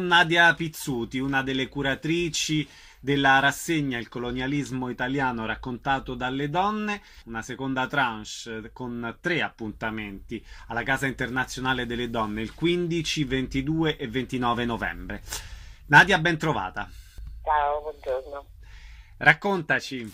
con Nadia Pizzuti, una delle curatrici della rassegna Il colonialismo italiano raccontato dalle donne, una seconda tranche con tre appuntamenti alla Casa Internazionale delle Donne il quindici, ventidue e ventinove novembre. Nadia, ben trovata. Ciao, buongiorno. Raccontaci.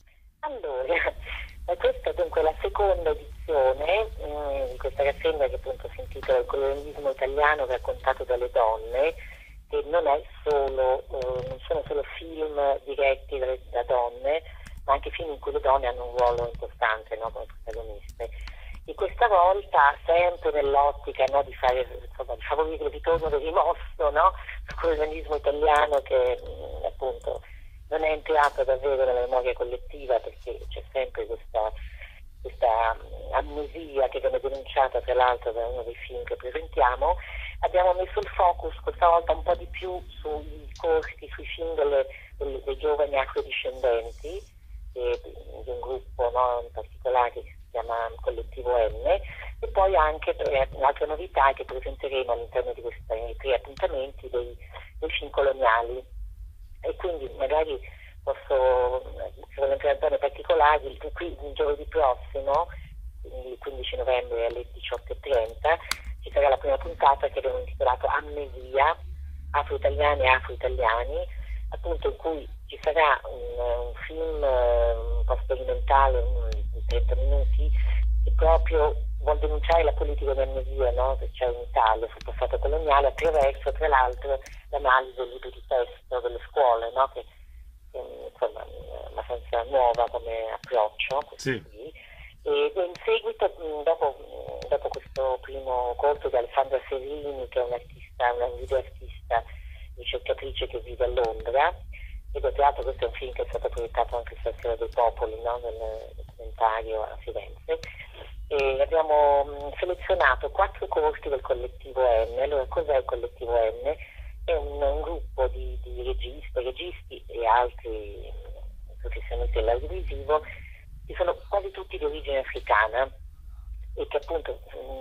Allora, questa è dunque la seconda edizione mh, di questa rassegna che appunto si intitola Il colonialismo italiano raccontato dalle donne, che non è solo, eh, non sono solo film diretti da, da donne, ma anche film in cui le donne hanno un ruolo importante, no, come protagoniste. E questa volta, sempre nell'ottica, no, di fare, insomma, di favorire il ritorno del rimosso, no, sul colonialismo italiano che mh, appunto non è entrato davvero nella memoria collettiva, perché c'è sempre questa, questa amnesia che viene denunciata tra l'altro da uno dei film che presentiamo. Abbiamo messo il focus questa volta un po' di più sui corti, sui film delle, delle, dei giovani afrodiscendenti, e, di un gruppo, no, in particolare che si chiama Collettivo N, e poi anche eh, un'altra novità è che presenteremo all'interno di questi tre appuntamenti dei, dei film coloniali. E quindi magari posso, se voglio entrare nei particolari, il, il giovedì prossimo, quindi il quindici novembre alle diciotto e trenta, ci sarà la prima puntata che abbiamo intitolato Amnesia, afro-italiani e afro-italiani, appunto in cui ci sarà un, un film un po' sperimentale di trenta minuti che proprio vuol denunciare la politica di amnesia, no, che c'è in Italia sul passato coloniale, attraverso tra l'altro l'analisi dei libri di testo delle scuole, no, che è insomma abbastanza nuova come approccio. Sì. E in seguito, dopo, dopo questo primo corso di Alessandra Serini, che è un'artista, una videoartista, ricercatrice che vive a Londra, e tra l'altro questo è un film che è stato proiettato anche su Sera dei Popoli, no, nel documentario a Firenze, e abbiamo selezionato quattro corsi del Collettivo N. Allora, cos'è il Collettivo N? È un, un gruppo di, di registi, registi e altri professionisti dell'audiovisivo che sono quasi tutti di origine africana e che appunto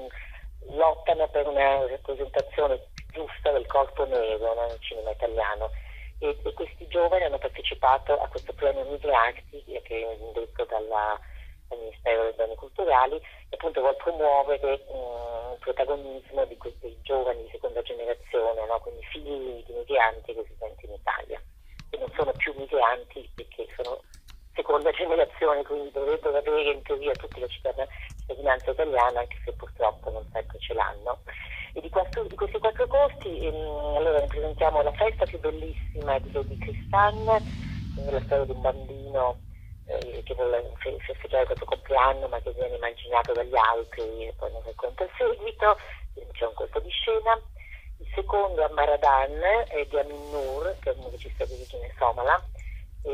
mh, lottano per una rappresentazione giusta del corpo nero, no, nel cinema italiano. E, e questi giovani hanno partecipato a questo premio Migliarti, che è indetto dalla, dal Ministero dei Beni Culturali, e appunto vuole promuovere il protagonismo di questi giovani di seconda generazione, no, quindi figli di migranti residenti in Italia, che non sono più migranti perché sono seconda generazione, quindi dovrebbero avere in teoria tutti la cittadinanza italiana, anche se purtroppo non sempre ce l'hanno. E di, questo, di questi quattro costi, ehm, allora ne presentiamo la festa più bellissima di Lady Tristan, la storia di un bambino eh, che vuole festeggiare questo compleanno ma che viene immaginato dagli altri e poi non racconta il seguito, quindi c'è un colpo di scena. Il secondo è Maradan, è di Amin Noor, che è un regista di origine somala, e,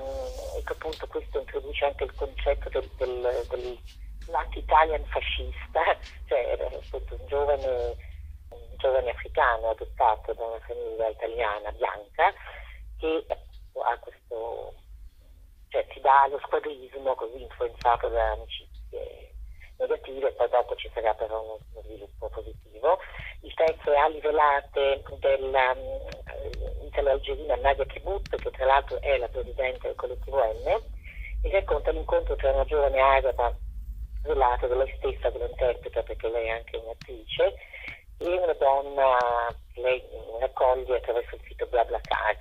e che appunto questo introduce anche il concetto del, del, del l'anti-Italian fascista, cioè era appunto un giovane, un giovane africano adottato da una famiglia italiana bianca che ha questo, cioè si dà allo squadrismo così influenzato da amicizie negative, e poi dopo ci sarà però uno, uno sviluppo positivo. Il terzo è Ali Velate della um, italo-algerina Nadia Kibut, che tra l'altro è la presidente del Collettivo N, e racconta l'incontro tra una giovane araba Velate, che lei stessa che lo interpreta perché lei è anche un'attrice, e una donna che lei raccoglie attraverso il sito BlaBlaCar.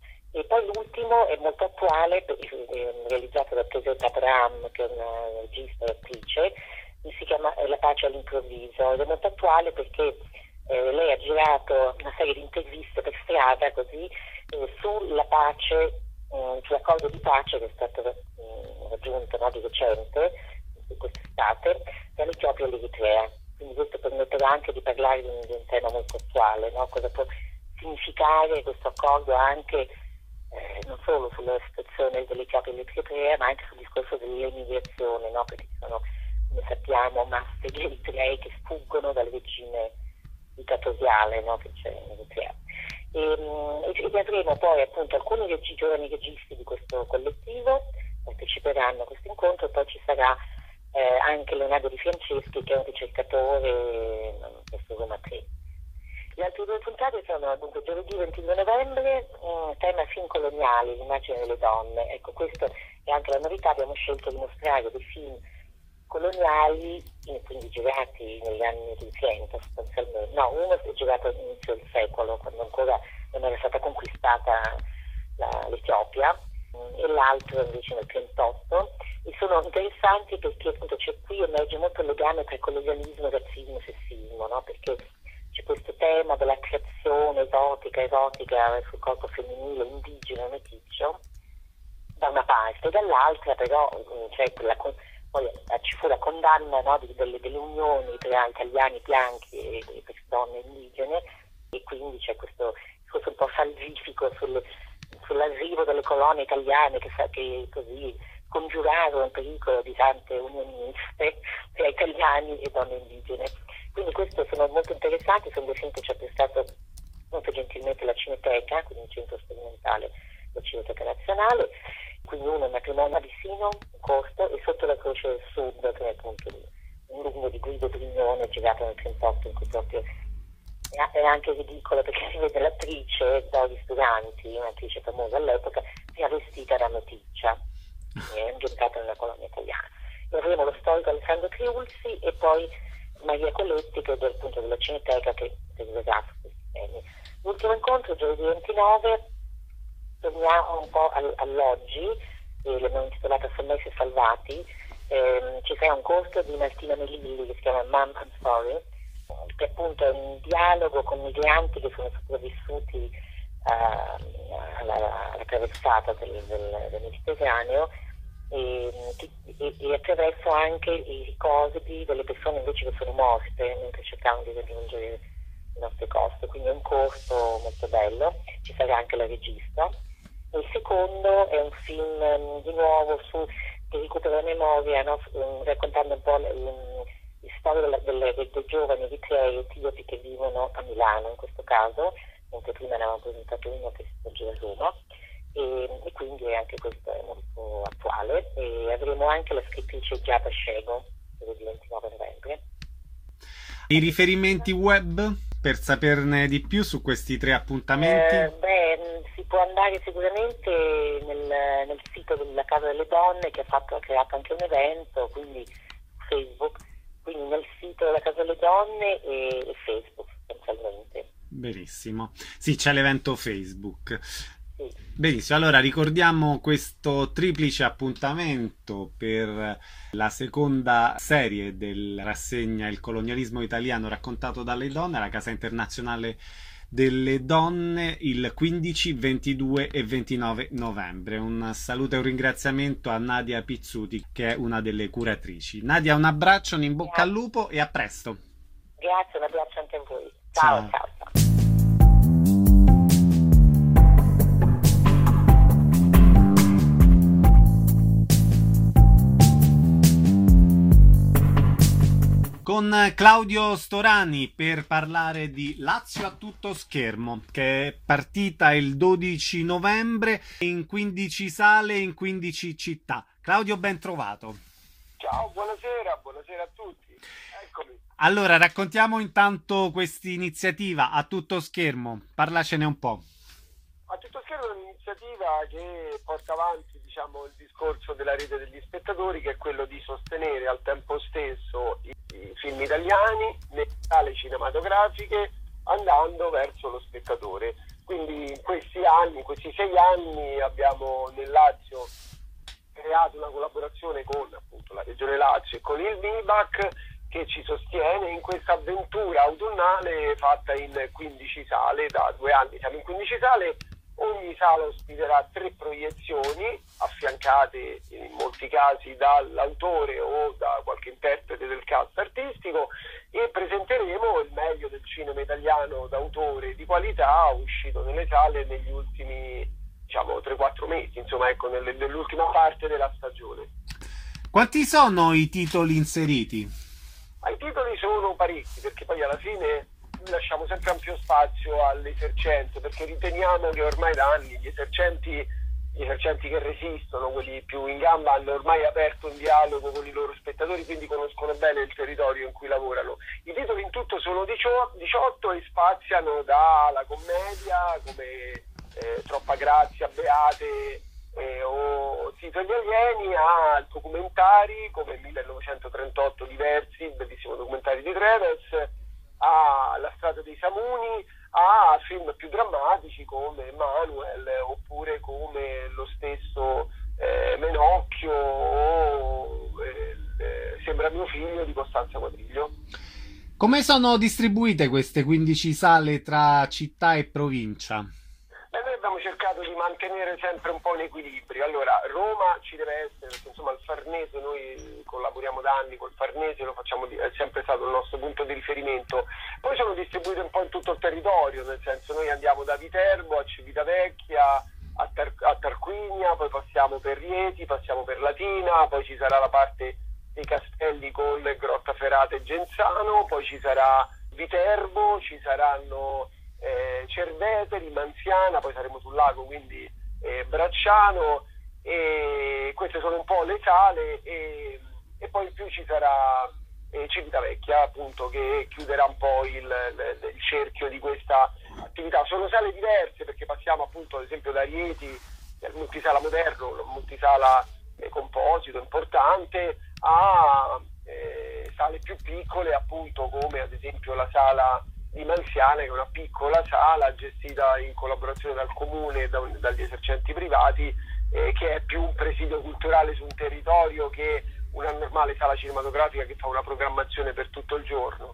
E poi l'ultimo è molto attuale, realizzato da Tesetta Abraham, che è una regista e attrice, si chiama La pace all'improvviso, ed è molto attuale perché eh, lei ha girato una serie di interviste per strada così eh, sulla pace, eh, sull'accordo di pace che è stato eh, raggiunto, no, di recente, quest'estate, tra l'Etiopia e l'Eritrea. Quindi questo permetterà anche di parlare di un, di un tema molto attuale, no? Cosa può significare questo accordo anche eh, non solo sulla situazione dell'Etiopia e dell'Eritrea, ma anche sul discorso dell'emigrazione, no? Perché sono, come sappiamo, masse di eritrei che sfuggono dal regime dittatoriale, no? Che c'è in Eritrea. E, e avremo poi appunto alcuni regi, giovani registi di questo collettivo parteciperanno a questo incontro, e poi ci sarà eh, anche Leonardo Di Franceschi, che è un ricercatore presso Roma tre. Le altre due puntate sono dunque giovedì ventidue novembre, um, tema film coloniali, l'immagine delle donne. Ecco, questa è anche la novità, abbiamo scelto di mostrare dei film coloniali, quindi girati negli anni trenta sostanzialmente. No, uno è girato all'inizio del secolo, quando ancora non era stata conquistata la, l'Etiopia, e l'altro invece nel trentotto, e sono interessanti perché appunto c'è qui emerge molto il legame tra colonialismo, razzismo e sessismo, no? Perché c'è questo tema dell'attrazione esotica, erotica sul corpo femminile, indigeno, meticcio, da una parte, dall'altra però c'è quella, poi ci fu la condanna, no, delle, delle unioni tra italiani bianchi e, e donne indigene, e quindi c'è questo discorso un po' salvifico sul, sull'arrivo delle colonie italiane che, che così scongiurarono il pericolo di tante unioniste tra italiani e donne indigene. Quindi queste sono molto interessanti, sono due film che ci ha prestato molto gentilmente la Cineteca, quindi il centro sperimentale della Cineteca Nazionale. Quindi uno è il matrimonio a Bissino, un corto, e Sotto la Croce del Sud, che è appunto un lungo di Guido Brignone girato nel trentotto, in cui proprio è anche ridicolo perché si vede l'attrice Doris Duranti, un'attrice famosa all'epoca, sia vestita da meticcia, è ambientata nella colonia italiana. E avremo lo storico Alessandro Triulzi e poi Maria Coletti, che è del punto della Cineteca, che deriverà su questi temi. L'ultimo incontro, giovedì ventinove, torniamo un po' all'oggi, eh, l'abbiamo intitolata Sommessi e Salvati. Eh, ci sarà un corso di Martina Melilli che si chiama Mom I'm Sorry, che appunto è un dialogo con migranti che sono sopravvissuti uh, alla, alla traversata del, del, del Mediterraneo, e, e, e attraverso anche i ricordi delle persone invece che sono morte mentre cercavano di raggiungere le nostre coste. Quindi è un corso molto bello, ci sarà anche la regista. E il secondo è un film um, di nuovo su, che recupera la memoria, no? um, raccontando un po' le, le, le storie delle, delle, dei giovani eritrei e etiopi che vivono a Milano in questo caso, mentre prima ne avevamo presentato uno che si svolge a Roma. E, e quindi anche questo è molto attuale, e avremo anche la scrittrice Giada Scego il ventinove novembre. I riferimenti web per saperne di più su questi tre appuntamenti? Eh, beh, si può andare sicuramente nel, nel sito della Casa delle Donne, che ha, fatto, ha creato anche un evento, quindi Facebook, quindi nel sito della Casa delle Donne e, e Facebook essenzialmente. Benissimo, sì, c'è l'evento Facebook. Benissimo, allora ricordiamo questo triplice appuntamento per la seconda serie della rassegna Il colonialismo italiano raccontato dalle donne alla Casa Internazionale delle Donne il quindici, ventidue e ventinove novembre. Un saluto e un ringraziamento a Nadia Pizzuti, che è una delle curatrici. Nadia, un abbraccio, un in bocca al lupo e a presto. Grazie, un abbraccio anche a voi. Ciao, ciao, ciao. ciao. Con Claudio Storani per parlare di Lazio a tutto schermo, che è partita il dodici novembre in quindici sale in quindici città. Claudio, ben trovato. Ciao, buonasera, buonasera a tutti. Eccomi. Allora, raccontiamo intanto questa iniziativa a tutto schermo, parlacene un po'. A tutto schermo è un'iniziativa che porta avanti, diciamo, il discorso della rete degli spettatori, che è quello di sostenere al tempo stesso i, i film italiani, le sale cinematografiche, andando verso lo spettatore. Quindi in questi anni, in questi sei anni, abbiamo nel Lazio creato una collaborazione con appunto la Regione Lazio e con il MIBAC, che ci sostiene in questa avventura autunnale fatta in quindici sale da due anni. Siamo in quindici sale. Ogni sala ospiterà tre proiezioni affiancate in molti casi dall'autore o da qualche interprete del cast artistico, e presenteremo il meglio del cinema italiano d'autore di qualità uscito nelle sale negli ultimi, diciamo, tre quattro mesi, insomma, ecco, nell'ultima parte della stagione. Quanti sono i titoli inseriti? Ma i titoli sono parecchi, perché poi alla fine lasciamo sempre ampio spazio all'esercente, perché riteniamo che ormai da anni gli esercenti gli esercenti che resistono, quelli più in gamba, hanno ormai aperto un dialogo con i loro spettatori, quindi conoscono bene il territorio in cui lavorano. I titoli in tutto sono diciotto e spaziano dalla commedia come eh, Troppa Grazia, Beate eh, o Zitto agli alieni, a documentari come millenovecentotrentotto Diversi, il bellissimo documentario di Treves, a La strada dei Samuni, a film più drammatici come Manuel oppure come lo stesso eh, Menocchio o eh, Sembra mio figlio di Costanza Quadriglio. Come sono distribuite queste quindici sale tra città e provincia? Beh, noi abbiamo cercato di mantenere sempre un po' un equilibrio. Allora, Roma ci deve essere, perché insomma il Farnese, noi collaboriamo da anni col Farnese, lo facciamo, è sempre stato il nostro punto di riferimento. Poi sono distribuite un po' in tutto il territorio, nel senso noi andiamo da Viterbo a Civitavecchia, a, Tar- a Tarquinia, poi passiamo per Rieti, passiamo per Latina, poi ci sarà la parte dei Castelli con Grottaferrata e Genzano, poi ci sarà Viterbo, ci saranno eh, Cerveteri, Manziana, poi saremo sul lago, quindi eh, Bracciano, e queste sono un po' le sale, e, e poi in più ci sarà eh, Civitavecchia, appunto, che chiuderà un po' il, il, il cerchio di questa attività. Sono sale diverse perché passiamo appunto ad esempio da Rieti, il multisala moderno, il multisala eh, composito importante, a eh, sale più piccole, appunto come ad esempio la sala di Manziana, che è una piccola sala gestita in collaborazione dal comune e da, dagli esercenti privati, eh, che è più un presidio culturale su un territorio che una normale sala cinematografica che fa una programmazione per tutto il giorno.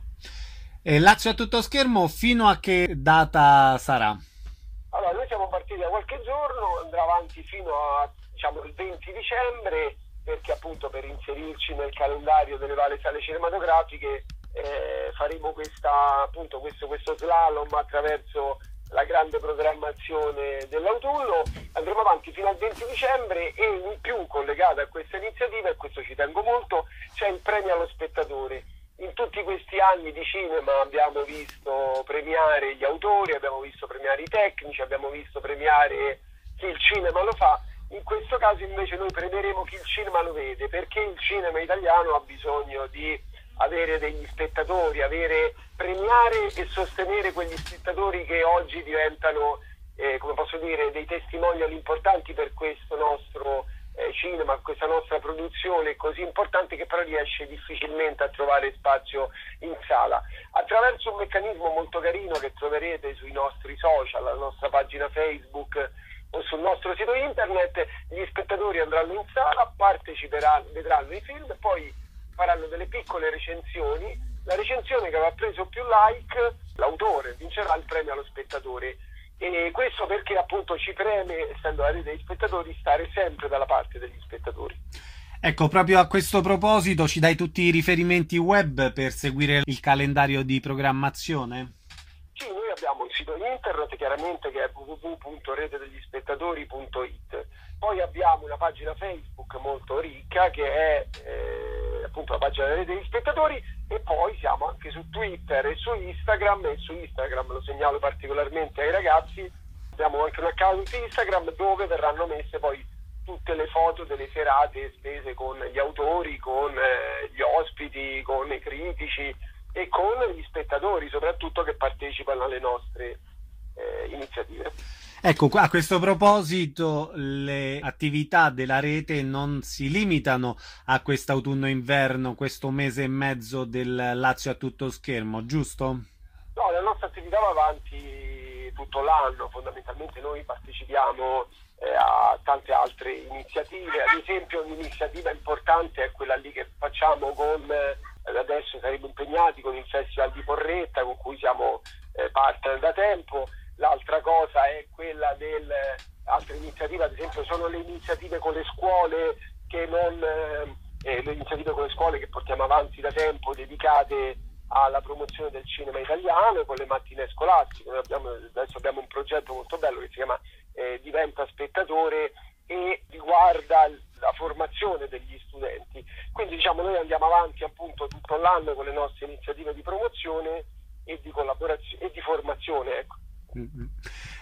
E Lazio a tutto schermo fino a che data sarà? Allora, noi siamo partiti da qualche giorno, andrà avanti fino a diciamo il venti dicembre, perché appunto per inserirci nel calendario delle varie sale cinematografiche eh, faremo questa, appunto, questo, questo slalom attraverso la grande programmazione dell'autunno. Andremo avanti fino al venti dicembre e in più, collegata a questa iniziativa, e questo ci tengo molto, c'è il premio allo spettatore. In tutti questi anni di cinema abbiamo visto premiare gli autori, abbiamo visto premiare i tecnici, abbiamo visto premiare chi il cinema lo fa. In questo caso invece noi premieremo chi il cinema lo vede, perché il cinema italiano ha bisogno di avere degli spettatori, avere, premiare e sostenere quegli spettatori che oggi diventano, eh, come posso dire, dei testimonial importanti per questo nostro eh, cinema, questa nostra produzione così importante, che però riesce difficilmente a trovare spazio in sala. Attraverso un meccanismo molto carino che troverete sui nostri social, la nostra pagina Facebook o sul nostro sito internet, gli spettatori andranno in sala, parteciperanno, vedranno i film, poi faranno delle piccole recensioni. La recensione che avrà preso più like, l'autore vincerà il premio allo spettatore, e questo perché appunto ci preme, essendo la rete degli spettatori, stare sempre dalla parte degli spettatori. Ecco, proprio a questo proposito ci dai tutti i riferimenti web per seguire il calendario di programmazione? Sì, noi abbiamo un sito internet chiaramente che è w w w punto rete degli spettatori punto i t, poi abbiamo una pagina Facebook molto ricca che è eh, appunto la pagina della rete degli spettatori, e poi siamo anche su Twitter e su Instagram, e su Instagram lo segnalo particolarmente ai ragazzi, abbiamo anche un account Instagram dove verranno messe poi tutte le foto delle serate spese con gli autori, con eh, gli ospiti, con i critici e con gli spettatori soprattutto che partecipano alle nostre eh, iniziative. Ecco, a questo proposito le attività della rete non si limitano a quest'autunno-inverno, questo mese e mezzo del Lazio a tutto schermo, giusto? No, la nostra attività va avanti tutto l'anno, fondamentalmente noi partecipiamo eh, a tante altre iniziative, ad esempio un'iniziativa importante è quella lì che facciamo con, eh, adesso saremo impegnati con il Festival di Porretta, con cui siamo eh, partner da tempo. L'altra cosa è quella del, altre iniziative, ad esempio sono le iniziative con le scuole che non, eh, le iniziative con le scuole che portiamo avanti da tempo, dedicate alla promozione del cinema italiano, con le mattine scolastiche. Noi abbiamo, adesso abbiamo un progetto molto bello che si chiama eh, Diventa Spettatore e riguarda la formazione degli studenti. Quindi diciamo noi andiamo avanti appunto tutto l'anno con le nostre iniziative di promozione e di collaborazione e di formazione, ecco.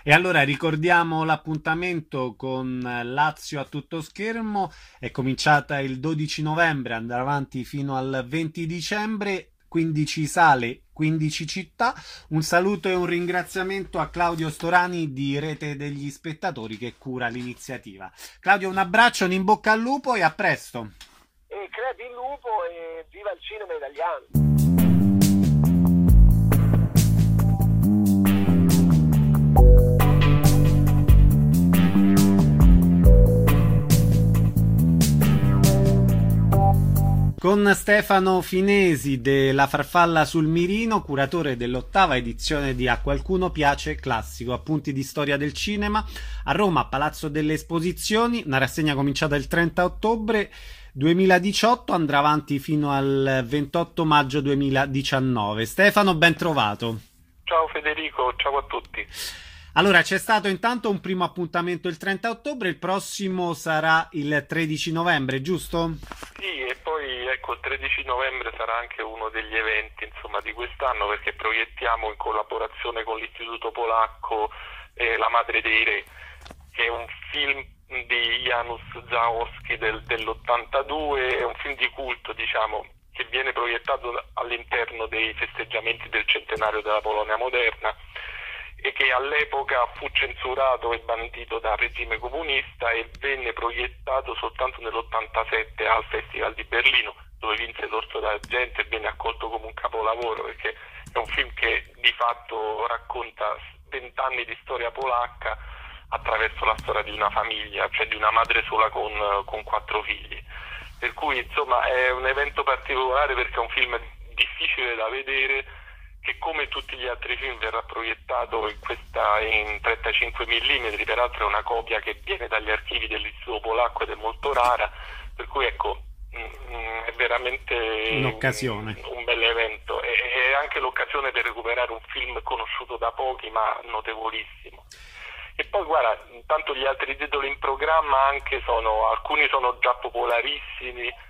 E allora ricordiamo l'appuntamento con Lazio a tutto schermo, è cominciata il dodici novembre, andrà avanti fino al venti dicembre, quindici sale, quindici città. Un saluto e un ringraziamento a Claudio Storani di Rete degli Spettatori che cura l'iniziativa. Claudio, un abbraccio, un in bocca al lupo e a presto. E crepi il lupo e viva il cinema italiano. Con Stefano Finesi della Farfalla sul Mirino, curatore dell'ottava edizione di A Qualcuno Piace Classico, appunti di storia del cinema, a Roma, Palazzo delle Esposizioni, una rassegna cominciata il trenta ottobre duemiladiciotto, andrà avanti fino al ventotto maggio duemiladiciannove. Stefano, ben trovato. Ciao Federico, ciao a tutti. Allora, c'è stato intanto un primo appuntamento il trenta ottobre, il prossimo sarà il tredici novembre, giusto? Sì, e poi ecco, il tredici novembre sarà anche uno degli eventi, insomma, di quest'anno, perché proiettiamo in collaborazione con l'Istituto Polacco eh, La Madre dei Re, che è un film di Janusz Zaorski del, dell'ottantadue, è un film di culto, diciamo, che viene proiettato all'interno dei festeggiamenti del centenario della Polonia moderna, e che all'epoca fu censurato e bandito dal regime comunista e venne proiettato soltanto nell'ottantasette al Festival di Berlino, dove vinse l'Orso d'Argento e venne accolto come un capolavoro, perché è un film che di fatto racconta vent'anni di storia polacca attraverso la storia di una famiglia, cioè di una madre sola con, con quattro figli. Per cui insomma è un evento particolare perché è un film difficile da vedere, che come tutti gli altri film verrà proiettato in questa in trentacinque millimetri, peraltro è una copia che viene dagli archivi dell'Istituto Polacco ed è molto rara, per cui ecco mh, è veramente un'occasione, un, un bel evento, e è anche l'occasione per recuperare un film conosciuto da pochi ma notevolissimo. E poi guarda, intanto gli altri titoli in programma anche sono, alcuni sono già popolarissimi,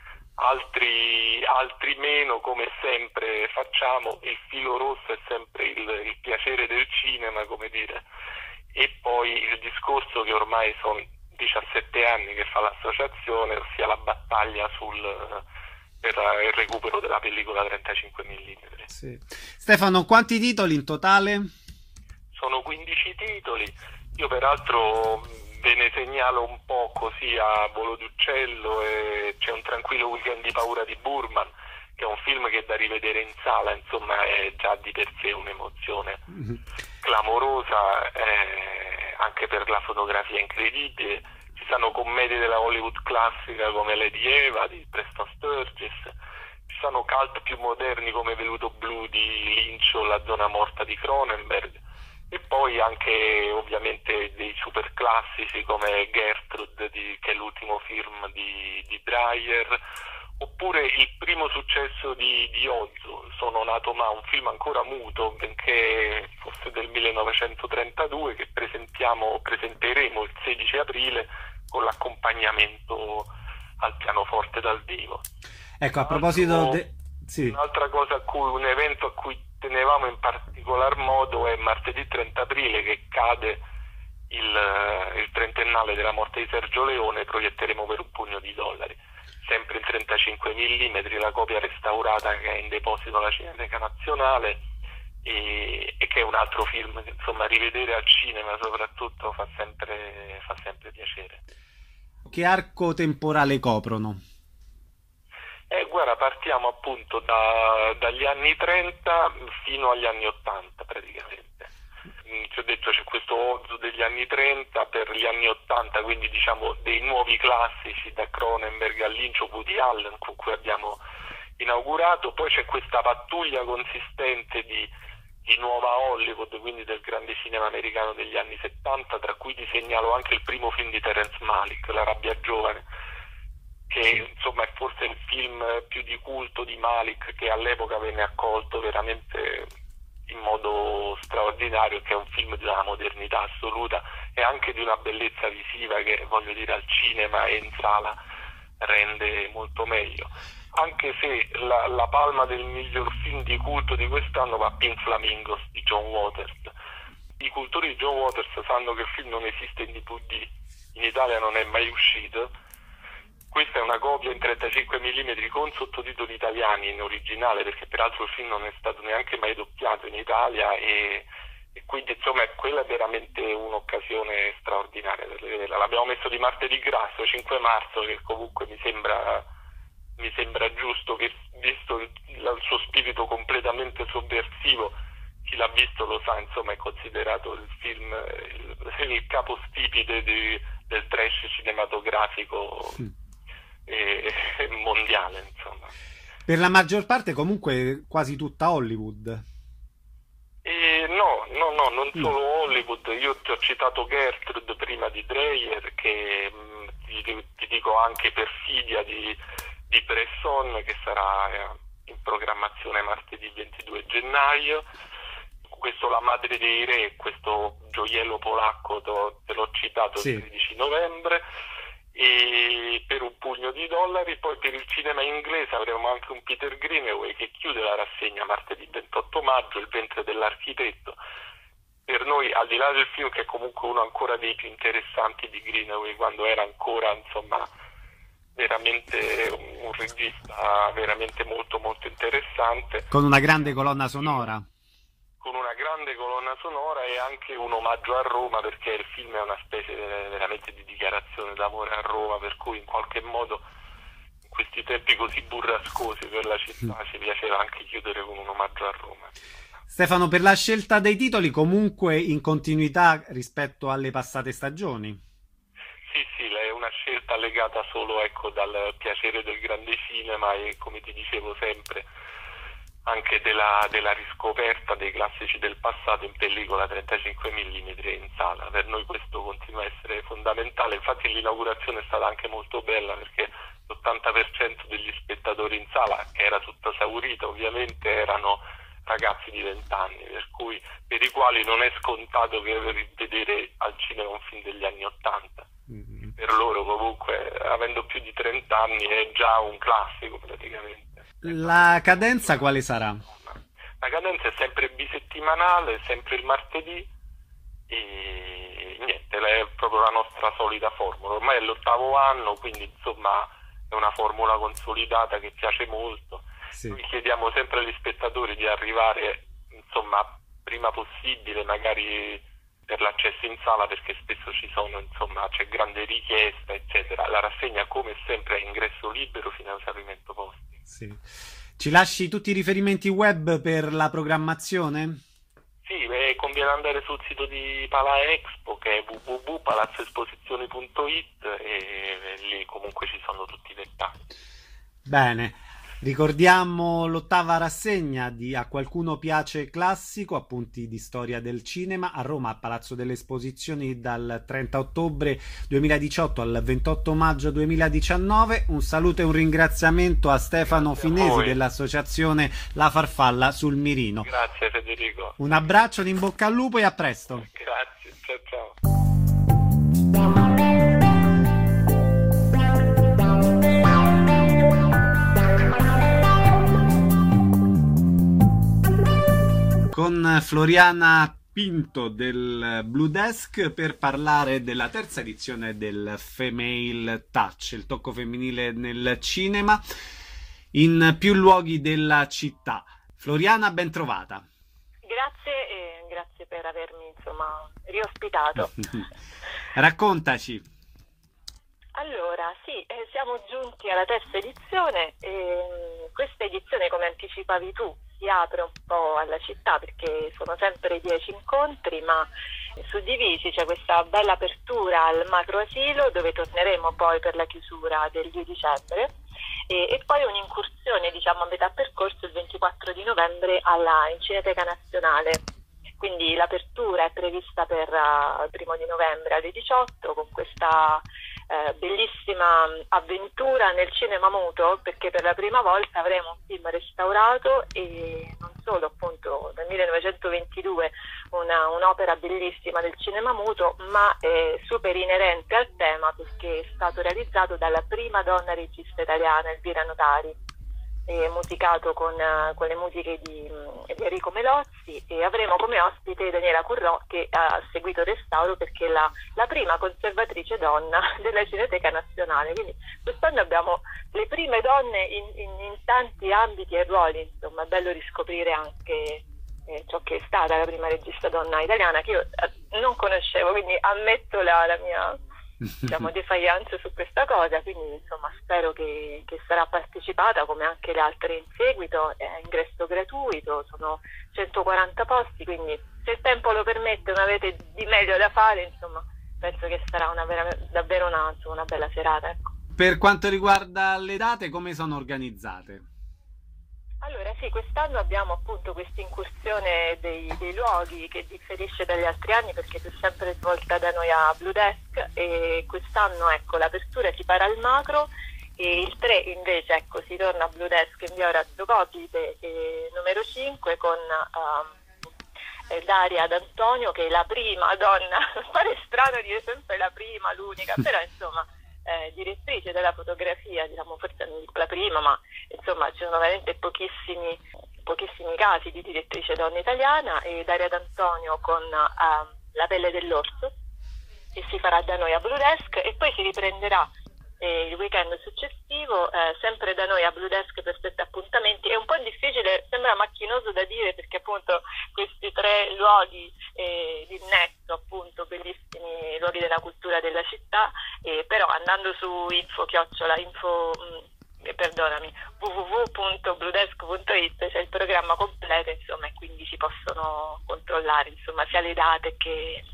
altri, altri meno, come sempre facciamo. Il filo rosso è sempre il, il piacere del cinema, come dire, e poi il discorso che ormai sono diciassette anni che fa l'associazione, ossia la battaglia sul, per il recupero della pellicola trentacinque millimetri. Sì. Stefano, quanti titoli in totale? Sono quindici titoli, io peraltro ve ne segnalo un po' così a volo d'uccello. E c'è Un tranquillo weekend di paura di Burman, che è un film che da rivedere in sala, insomma è già di per sé un'emozione mm-hmm. clamorosa, eh, anche per la fotografia incredibile. Ci sono commedie della Hollywood classica come Lady Eva di Preston Sturges, ci sono cult più moderni come Veluto blu di Lynch o La zona morta di Cronenberg, e poi anche ovviamente dei super classici come Gertrude, di, che è l'ultimo film di, di Dreyer, oppure il primo successo di, di Ozu, Sono nato ma, un film ancora muto, benché fosse del millenovecentotrentadue, che presentiamo, presenteremo il sedici aprile con l'accompagnamento al pianoforte dal vivo. Ecco, a proposito de... sì. Un'altra cosa a cui, un evento a cui tenevamo in particolar modo è martedì trenta aprile, che cade il, il trentennale della morte di Sergio Leone. Proietteremo Per un pugno di dollari, sempre in trentacinque millimetri, la copia restaurata che è in deposito alla Cineteca Nazionale, e, e che è un altro film che insomma rivedere al cinema soprattutto fa sempre, fa sempre piacere. Che arco temporale coprono? Eh, guarda, partiamo appunto da, dagli anni trenta fino agli anni ottanta praticamente. Ti ho detto, c'è questo Ozu degli anni trenta per gli anni ottanta, quindi diciamo dei nuovi classici da Cronenberg a Lynch o Woody Allen con cui abbiamo inaugurato. Poi c'è questa pattuglia consistente di, di nuova Hollywood, quindi del grande cinema americano degli anni settanta, tra cui ti segnalo anche il primo film di Terrence Malick, La rabbia giovane, che insomma è forse il film più di culto di Malick, che all'epoca venne accolto veramente in modo straordinario, che è un film di una modernità assoluta e anche di una bellezza visiva che, voglio dire, al cinema e in sala rende molto meglio. Anche se la, la palma del miglior film di culto di quest'anno va a Pink Flamingos di John Waters. i cultori di John Waters sanno che il film non esiste in D V D, in Italia non è mai uscito. Questa è una copia in trentacinque millimetri con sottotitoli italiani in originale, perché peraltro il film non è stato neanche mai doppiato in Italia, e, e quindi insomma quella è veramente un'occasione straordinaria per vederla. L'abbiamo messo di martedì grasso, cinque marzo, che comunque mi sembra mi sembra giusto, che visto il, il suo spirito completamente sovversivo, chi l'ha visto lo sa, insomma è considerato il film il, il capostipite di, del trash cinematografico mm. e, e mondiale, insomma. Per la maggior parte comunque quasi tutta Hollywood. E no, no, no, non solo no. Hollywood. Io ti ho citato Gertrude prima di Dreyer, che mh, ti, ti dico anche Perfidia di, di Bresson, che sarà in programmazione martedì ventidue gennaio. Questo La madre dei re, questo gioiello polacco, te l'ho citato sì. Il tredici novembre, e per un pugno di dollari. Poi per il cinema inglese avremo anche un Peter Greenaway che chiude la rassegna martedì ventotto maggio, Il ventre dell'architetto. Per noi, al di là del film, che è comunque uno ancora dei più interessanti di Greenaway, quando era ancora, insomma, veramente un regista veramente molto molto interessante, con una grande colonna sonora con una grande colonna sonora e anche un omaggio a Roma, perché il film è una specie veramente di dichiarazione d'amore a Roma, per cui in qualche modo in questi tempi così burrascosi per la città mm. ci piaceva anche chiudere con un omaggio a Roma. Stefano, per la scelta dei titoli comunque in continuità rispetto alle passate stagioni? Sì, sì, è una scelta legata solo, ecco, dal piacere del grande cinema e, come ti dicevo sempre, anche della, della riscoperta dei classici del passato in pellicola trentacinque millimetri in sala. Per noi questo continua a essere fondamentale. Infatti l'inaugurazione è stata anche molto bella, perché l'ottanta per cento degli spettatori in sala, che era tutta esaurita ovviamente, erano ragazzi di venti anni, per cui per i quali non è scontato che vedere al cinema un film degli anni ottanta. Mm-hmm. Per loro comunque, avendo più di trenta anni, è già un classico praticamente. La cadenza quale sarà? La cadenza è sempre bisettimanale, sempre il martedì, e niente, è proprio la nostra solita formula. Ormai è l'ottavo anno, quindi insomma è una formula consolidata che piace molto. Sì. Noi chiediamo sempre agli spettatori di arrivare, insomma, prima possibile, magari per l'accesso in sala, perché spesso ci sono, insomma, c'è grande richiesta, eccetera. La rassegna, come sempre, è ingresso libero fino a esaurimento posti. Sì. Ci lasci tutti i riferimenti web per la programmazione? Sì, beh, conviene andare sul sito di Pala Expo, che è w w w punto palazzo esposizioni punto i t, e lì comunque ci sono tutti i dettagli. Bene. Ricordiamo l'ottava rassegna di A qualcuno piace classico, appunti di storia del cinema, a Roma, a Palazzo delle Esposizioni, dal trenta ottobre duemiladiciotto al ventotto maggio duemiladiciannove. Un saluto e un ringraziamento a Stefano Grazie Finesi a dell'associazione La Farfalla sul Mirino. Grazie Federico. Un abbraccio, in bocca al lupo e a presto. Grazie, ciao ciao. Con Floriana Pinto del Blue Desk per parlare della terza edizione del Female Touch, il tocco femminile nel cinema in più luoghi della città. Floriana, ben trovata. Grazie e grazie per avermi, insomma, riospitato. Raccontaci. Allora, sì, eh, siamo giunti alla terza edizione e questa edizione, come anticipavi tu, si apre un po' alla città perché sono sempre dieci incontri, ma suddivisi. C'è questa bella apertura al macro asilo, dove torneremo poi per la chiusura del due dicembre, e, e poi un'incursione, diciamo, a metà percorso il ventiquattro di novembre alla Cineteca Nazionale. Quindi l'apertura è prevista per uh, il primo di novembre alle diciotto, con questa uh, bellissima avventura nel cinema muto, perché per la prima volta avremo un film restaurato e non solo, appunto, dal millenovecentoventidue, una, un'opera bellissima del cinema muto, ma è super inerente al tema perché è stato realizzato dalla prima donna regista italiana, Elvira Notari, e musicato con, uh, con le musiche di di Enrico Melozzi, e avremo come ospite Daniela Currò, che ha seguito il restauro perché è la, la prima conservatrice donna della Cineteca Nazionale. Quindi quest'anno abbiamo le prime donne in, in, in tanti ambiti e ruoli, insomma è bello riscoprire anche eh, ciò che è stata la prima regista donna italiana, che io eh, non conoscevo, quindi ammetto la, la mia diciamo defiance su questa cosa, quindi insomma spero che, che sarà partecipata come anche le altre in seguito. È ingresso gratuito, sono centoquaranta posti, quindi se il tempo lo permette, non avete di meglio da fare, insomma penso che sarà una vera, davvero una, insomma, una bella serata, ecco. Per quanto riguarda le date, come sono organizzate? Allora sì, quest'anno abbiamo appunto questa incursione dei, dei luoghi che differisce dagli altri anni perché si è sempre svolta da noi a Blue Desk, e quest'anno ecco l'apertura si farà al Macro, e il tre invece ecco si torna a Blue Desk in via Orazio Copite eh, numero cinque con um, Daria D'Antonio, che è la prima donna, pare strano dire sempre la prima, l'unica, però insomma Eh, direttrice della fotografia, diciamo forse non dico la prima, ma insomma ci sono veramente pochissimi pochissimi casi di direttrice donna italiana, e Daria D'Antonio con uh, La pelle dell'orso, che si farà da noi a Blue Desk, e poi si riprenderà eh, il weekend successivo eh, sempre da noi a Blue Desk per sette appuntamenti. È un po' difficile, sembra macchinoso da dire, perché appunto questi tre luoghi eh, di nesso, appunto bellissimi luoghi della cultura della città, eh, però andando su info chiocciola info mh, eh, perdonami w w w punto bluedesk punto it c'è il programma completo, insomma, e quindi si possono controllare insomma sia le date che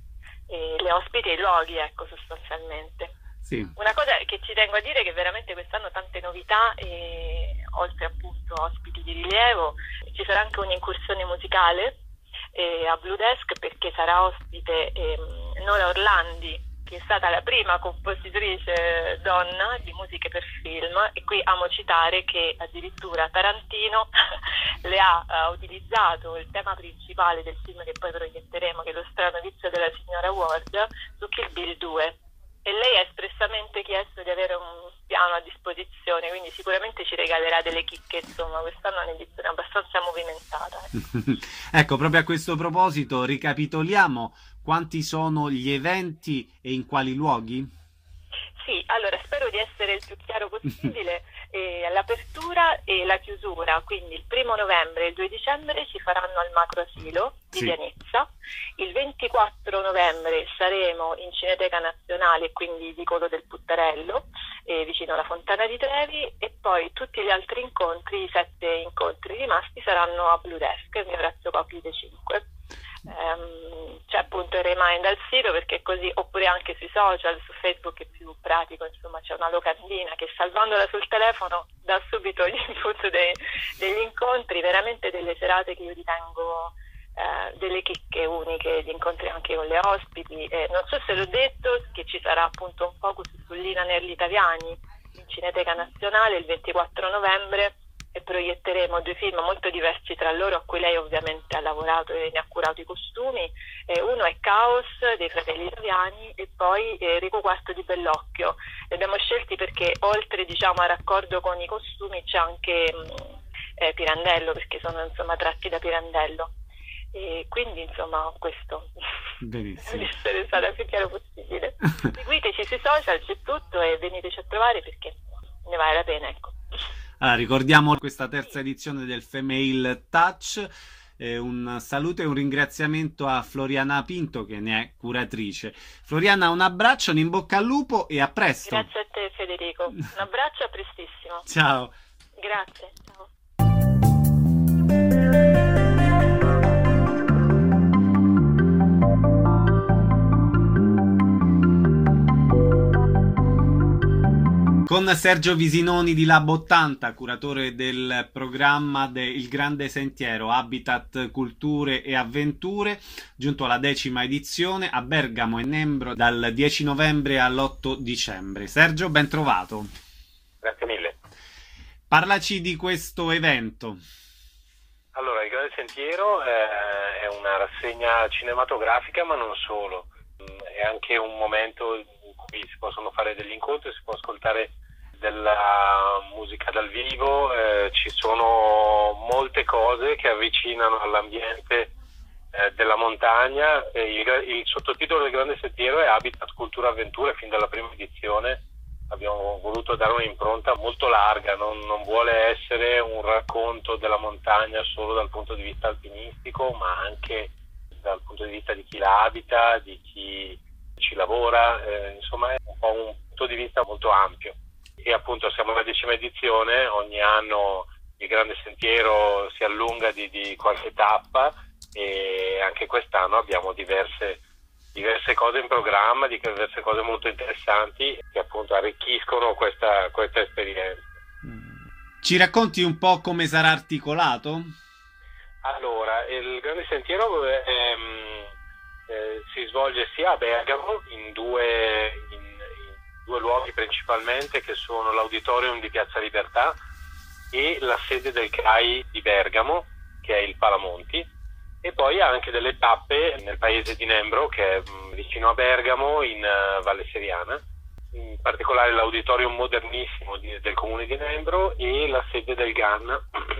eh, le ospiti e i luoghi, ecco, sostanzialmente. Sì. Una cosa che ci tengo a dire è che veramente quest'anno tante novità, e oltre appunto ospiti di rilievo ci sarà anche un'incursione musicale eh, a Blue Desk, perché sarà ospite eh, Nora Orlandi, che è stata la prima compositrice donna di musiche per film, e qui amo citare che addirittura Tarantino le ha uh, utilizzato il tema principale del film che poi proietteremo, che è Lo strano vizio della signora Ward, su Kill Bill due. E lei ha espressamente chiesto di avere un piano a disposizione, quindi sicuramente ci regalerà delle chicche, insomma quest'anno è un'edizione abbastanza movimentata. Eh. Ecco, proprio a questo proposito ricapitoliamo quanti sono gli eventi e in quali luoghi? Sì, allora spero di essere il più chiaro possibile. Eh, l'apertura e la chiusura, quindi il primo novembre e il due dicembre si faranno al Macro Asilo di sì. Pianezza. Il ventiquattro novembre saremo in Cineteca Nazionale, quindi di Codo del Puttarello, eh, vicino alla Fontana di Trevi, e poi tutti gli altri incontri, i sette incontri rimasti, saranno a Blue Desk, in via Orazio Copite cinque. Um, c'è appunto il remind al sito, perché così, oppure anche sui social, su Facebook è più pratico, insomma c'è una locandina che, salvandola sul telefono, dà subito gli input dei, degli incontri, veramente delle serate che io ritengo eh, delle chicche uniche, di incontri anche con le ospiti. Eh, non so se l'ho detto, che ci sarà appunto un focus su Lina Nerli Taviani in Cineteca Nazionale il ventiquattro novembre, e proietteremo due film molto diversi tra loro, a cui lei ovviamente ha lavorato e ne ha curato i costumi. Eh, uno è Caos dei fratelli Taviani, e poi eh, Enrico quarto di Bellocchio. Li abbiamo scelti perché oltre, diciamo, a raccordo con i costumi c'è anche mh, eh, Pirandello, perché sono insomma tratti da Pirandello, e quindi insomma questo benissimo. Per essere stata più chiaro possibile. Seguiteci sui social, c'è tutto, e veniteci a trovare perché ne vale la pena, ecco. Allora, ricordiamo questa terza edizione del Female Touch. Eh, un saluto e un ringraziamento a Floriana Pinto, che ne è curatrice. Floriana, un abbraccio, un in bocca al lupo e a presto. Grazie a te, Federico. Un abbraccio, a prestissimo. Ciao. Grazie. Ciao. Con Sergio Visinoni di Lab ottanta, curatore del programma de Il Grande Sentiero, Habitat, Culture e Avventure, giunto alla decima edizione a Bergamo e Nembro dal dieci novembre all'otto dicembre. Sergio, ben trovato. Grazie mille. Parlaci di questo evento. Allora, Il Grande Sentiero eh, è una rassegna cinematografica, ma non solo. È anche un momento in cui si possono fare degli incontri, si può ascoltare della musica dal vivo, eh, ci sono molte cose che avvicinano all'ambiente eh, della montagna. E il, il sottotitolo del Grande Sentiero è Habitat Cultura Avventure. Fin dalla prima edizione abbiamo voluto dare un'impronta molto larga, non, non vuole essere un racconto della montagna solo dal punto di vista alpinistico, ma anche dal punto di vista di chi la abita, di chi ci lavora, eh, insomma è un po' un punto di vista molto ampio. E appunto siamo alla decima edizione, ogni anno il Grande Sentiero si allunga di, di qualche tappa, e anche quest'anno abbiamo diverse, diverse cose in programma, diverse cose molto interessanti che appunto arricchiscono questa, questa esperienza. Ci racconti un po' come sarà articolato? Allora, il Grande Sentiero è, eh, si svolge sia a Bergamo, in due, in, in due luoghi principalmente, che sono l'Auditorium di Piazza Libertà e la sede del C A I di Bergamo, che è il Palamonti, e poi ha anche delle tappe nel paese di Nembro, che è vicino a Bergamo, in uh, Valle Seriana, in particolare l'Auditorium Modernissimo di, del comune di Nembro, e la sede del G A N,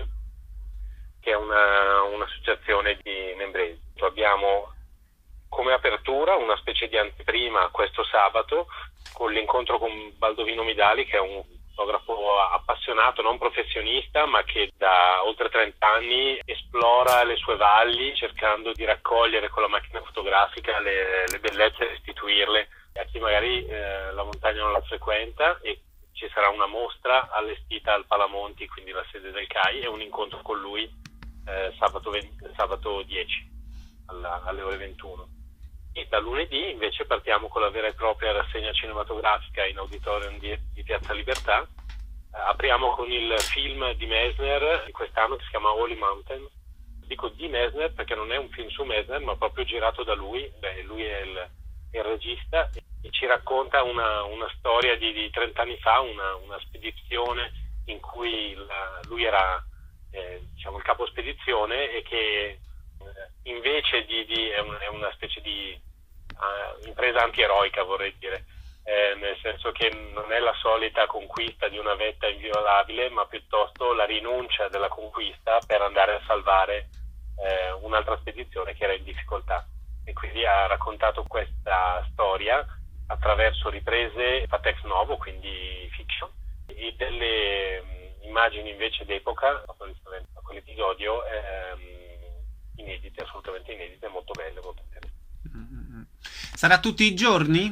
che è una, un'associazione di nembresi. Abbiamo come apertura una specie di anteprima questo sabato, con l'incontro con Baldovino Midali, che è un fotografo appassionato, non professionista, ma che da oltre trenta anni esplora le sue valli cercando di raccogliere con la macchina fotografica le, le bellezze e restituirle a chi magari eh, la montagna non la frequenta. E ci sarà una mostra allestita al Palamonti, quindi la sede del C A I, e un incontro con lui eh, sabato, venti, sabato dieci alla, alle ore ventuno. E da lunedì invece partiamo con la vera e propria rassegna cinematografica in Auditorium di, di Piazza Libertà. Eh, apriamo con il film di Messner di quest'anno, che si chiama Holy Mountain. Dico di Messner perché non è un film su Messner, ma proprio girato da lui. Beh, lui è il, è il regista, e ci racconta una, una storia di, di trent'anni fa, una, una spedizione in cui la, lui era eh, diciamo il capo spedizione, e che invece di, di è, un, è una specie di uh, impresa antieroica, vorrei dire, eh, nel senso che non è la solita conquista di una vetta inviolabile, ma piuttosto la rinuncia della conquista per andare a salvare eh, un'altra spedizione che era in difficoltà. E quindi ha raccontato questa storia attraverso riprese fatte ex novo, quindi fiction, e delle um, immagini invece d'epoca, a quell'episodio ehm, inedite, assolutamente inedite, molto belle, molto belle. Sarà tutti i giorni?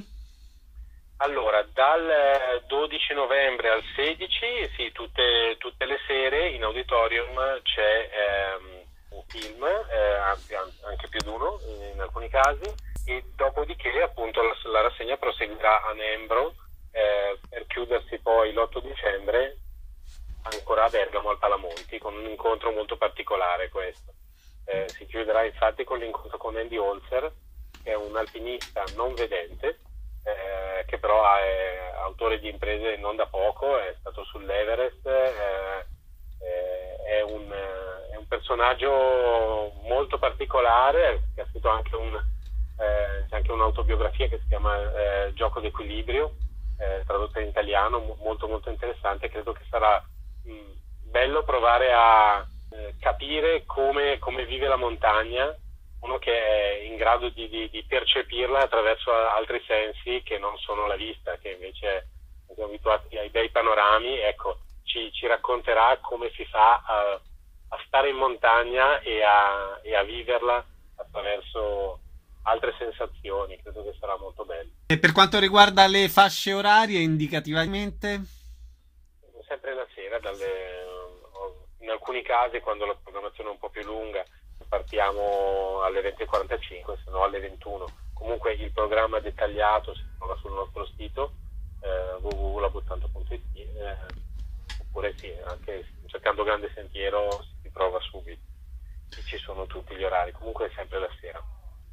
Allora, dal dodici novembre al sedici, sì, tutte, tutte le sere in auditorium c'è ehm, un film, eh, anzi, anche più di uno in alcuni casi, e dopodiché appunto la, la rassegna proseguirà a Nembro eh, per chiudersi poi l'otto dicembre ancora a Bergamo al Palamonti, con un incontro molto particolare questo. Eh, si chiuderà infatti con l'incontro con Andy Holzer, che è un alpinista non vedente, eh, che però è autore di imprese non da poco, è stato sull'Everest, eh, eh, è, un, è un personaggio molto particolare, che ha scritto anche, un, eh, c'è anche un'autobiografia che si chiama eh, Gioco d'equilibrio, eh, tradotta in italiano, molto molto interessante. Credo che sarà mh, bello provare a capire come, come vive la montagna uno che è in grado di, di, di percepirla attraverso altri sensi che non sono la vista, che invece siamo abituati ai bei panorami. Ecco, ci, ci racconterà come si fa a, a stare in montagna e a, e a viverla attraverso altre sensazioni. Credo che sarà molto bello. E per quanto riguarda le fasce orarie, indicativamente? Sempre la sera, dalle, in alcuni casi quando la programmazione è un po' più lunga partiamo alle venti e quarantacinque, se no alle ventuno. Comunque il programma dettagliato si trova sul nostro sito eh, w w w punto labottanta punto i t, eh, oppure sì, anche cercando Grande Sentiero si trova subito, e ci sono tutti gli orari. Comunque è sempre la sera.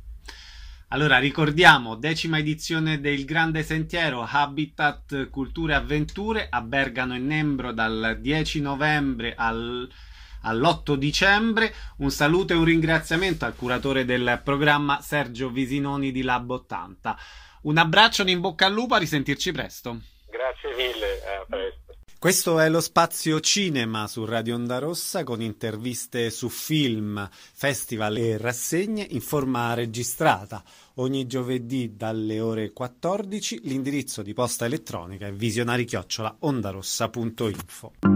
Allora ricordiamo, decima edizione del Grande Sentiero, Habitat Culture e Avventure a Bergamo e Nembro dal dieci novembre al, all'otto dicembre. Un saluto e un ringraziamento al curatore del programma Sergio Visinoni di Lab ottanta. Un abbraccio, un in bocca al lupo, a risentirci presto. Grazie mille, a presto. Questo è lo Spazio Cinema su Radio Onda Rossa, con interviste su film, festival e rassegne in forma registrata. Ogni giovedì dalle ore quattordici. L'indirizzo di posta elettronica è visionari chiocciola ondarossa punto info.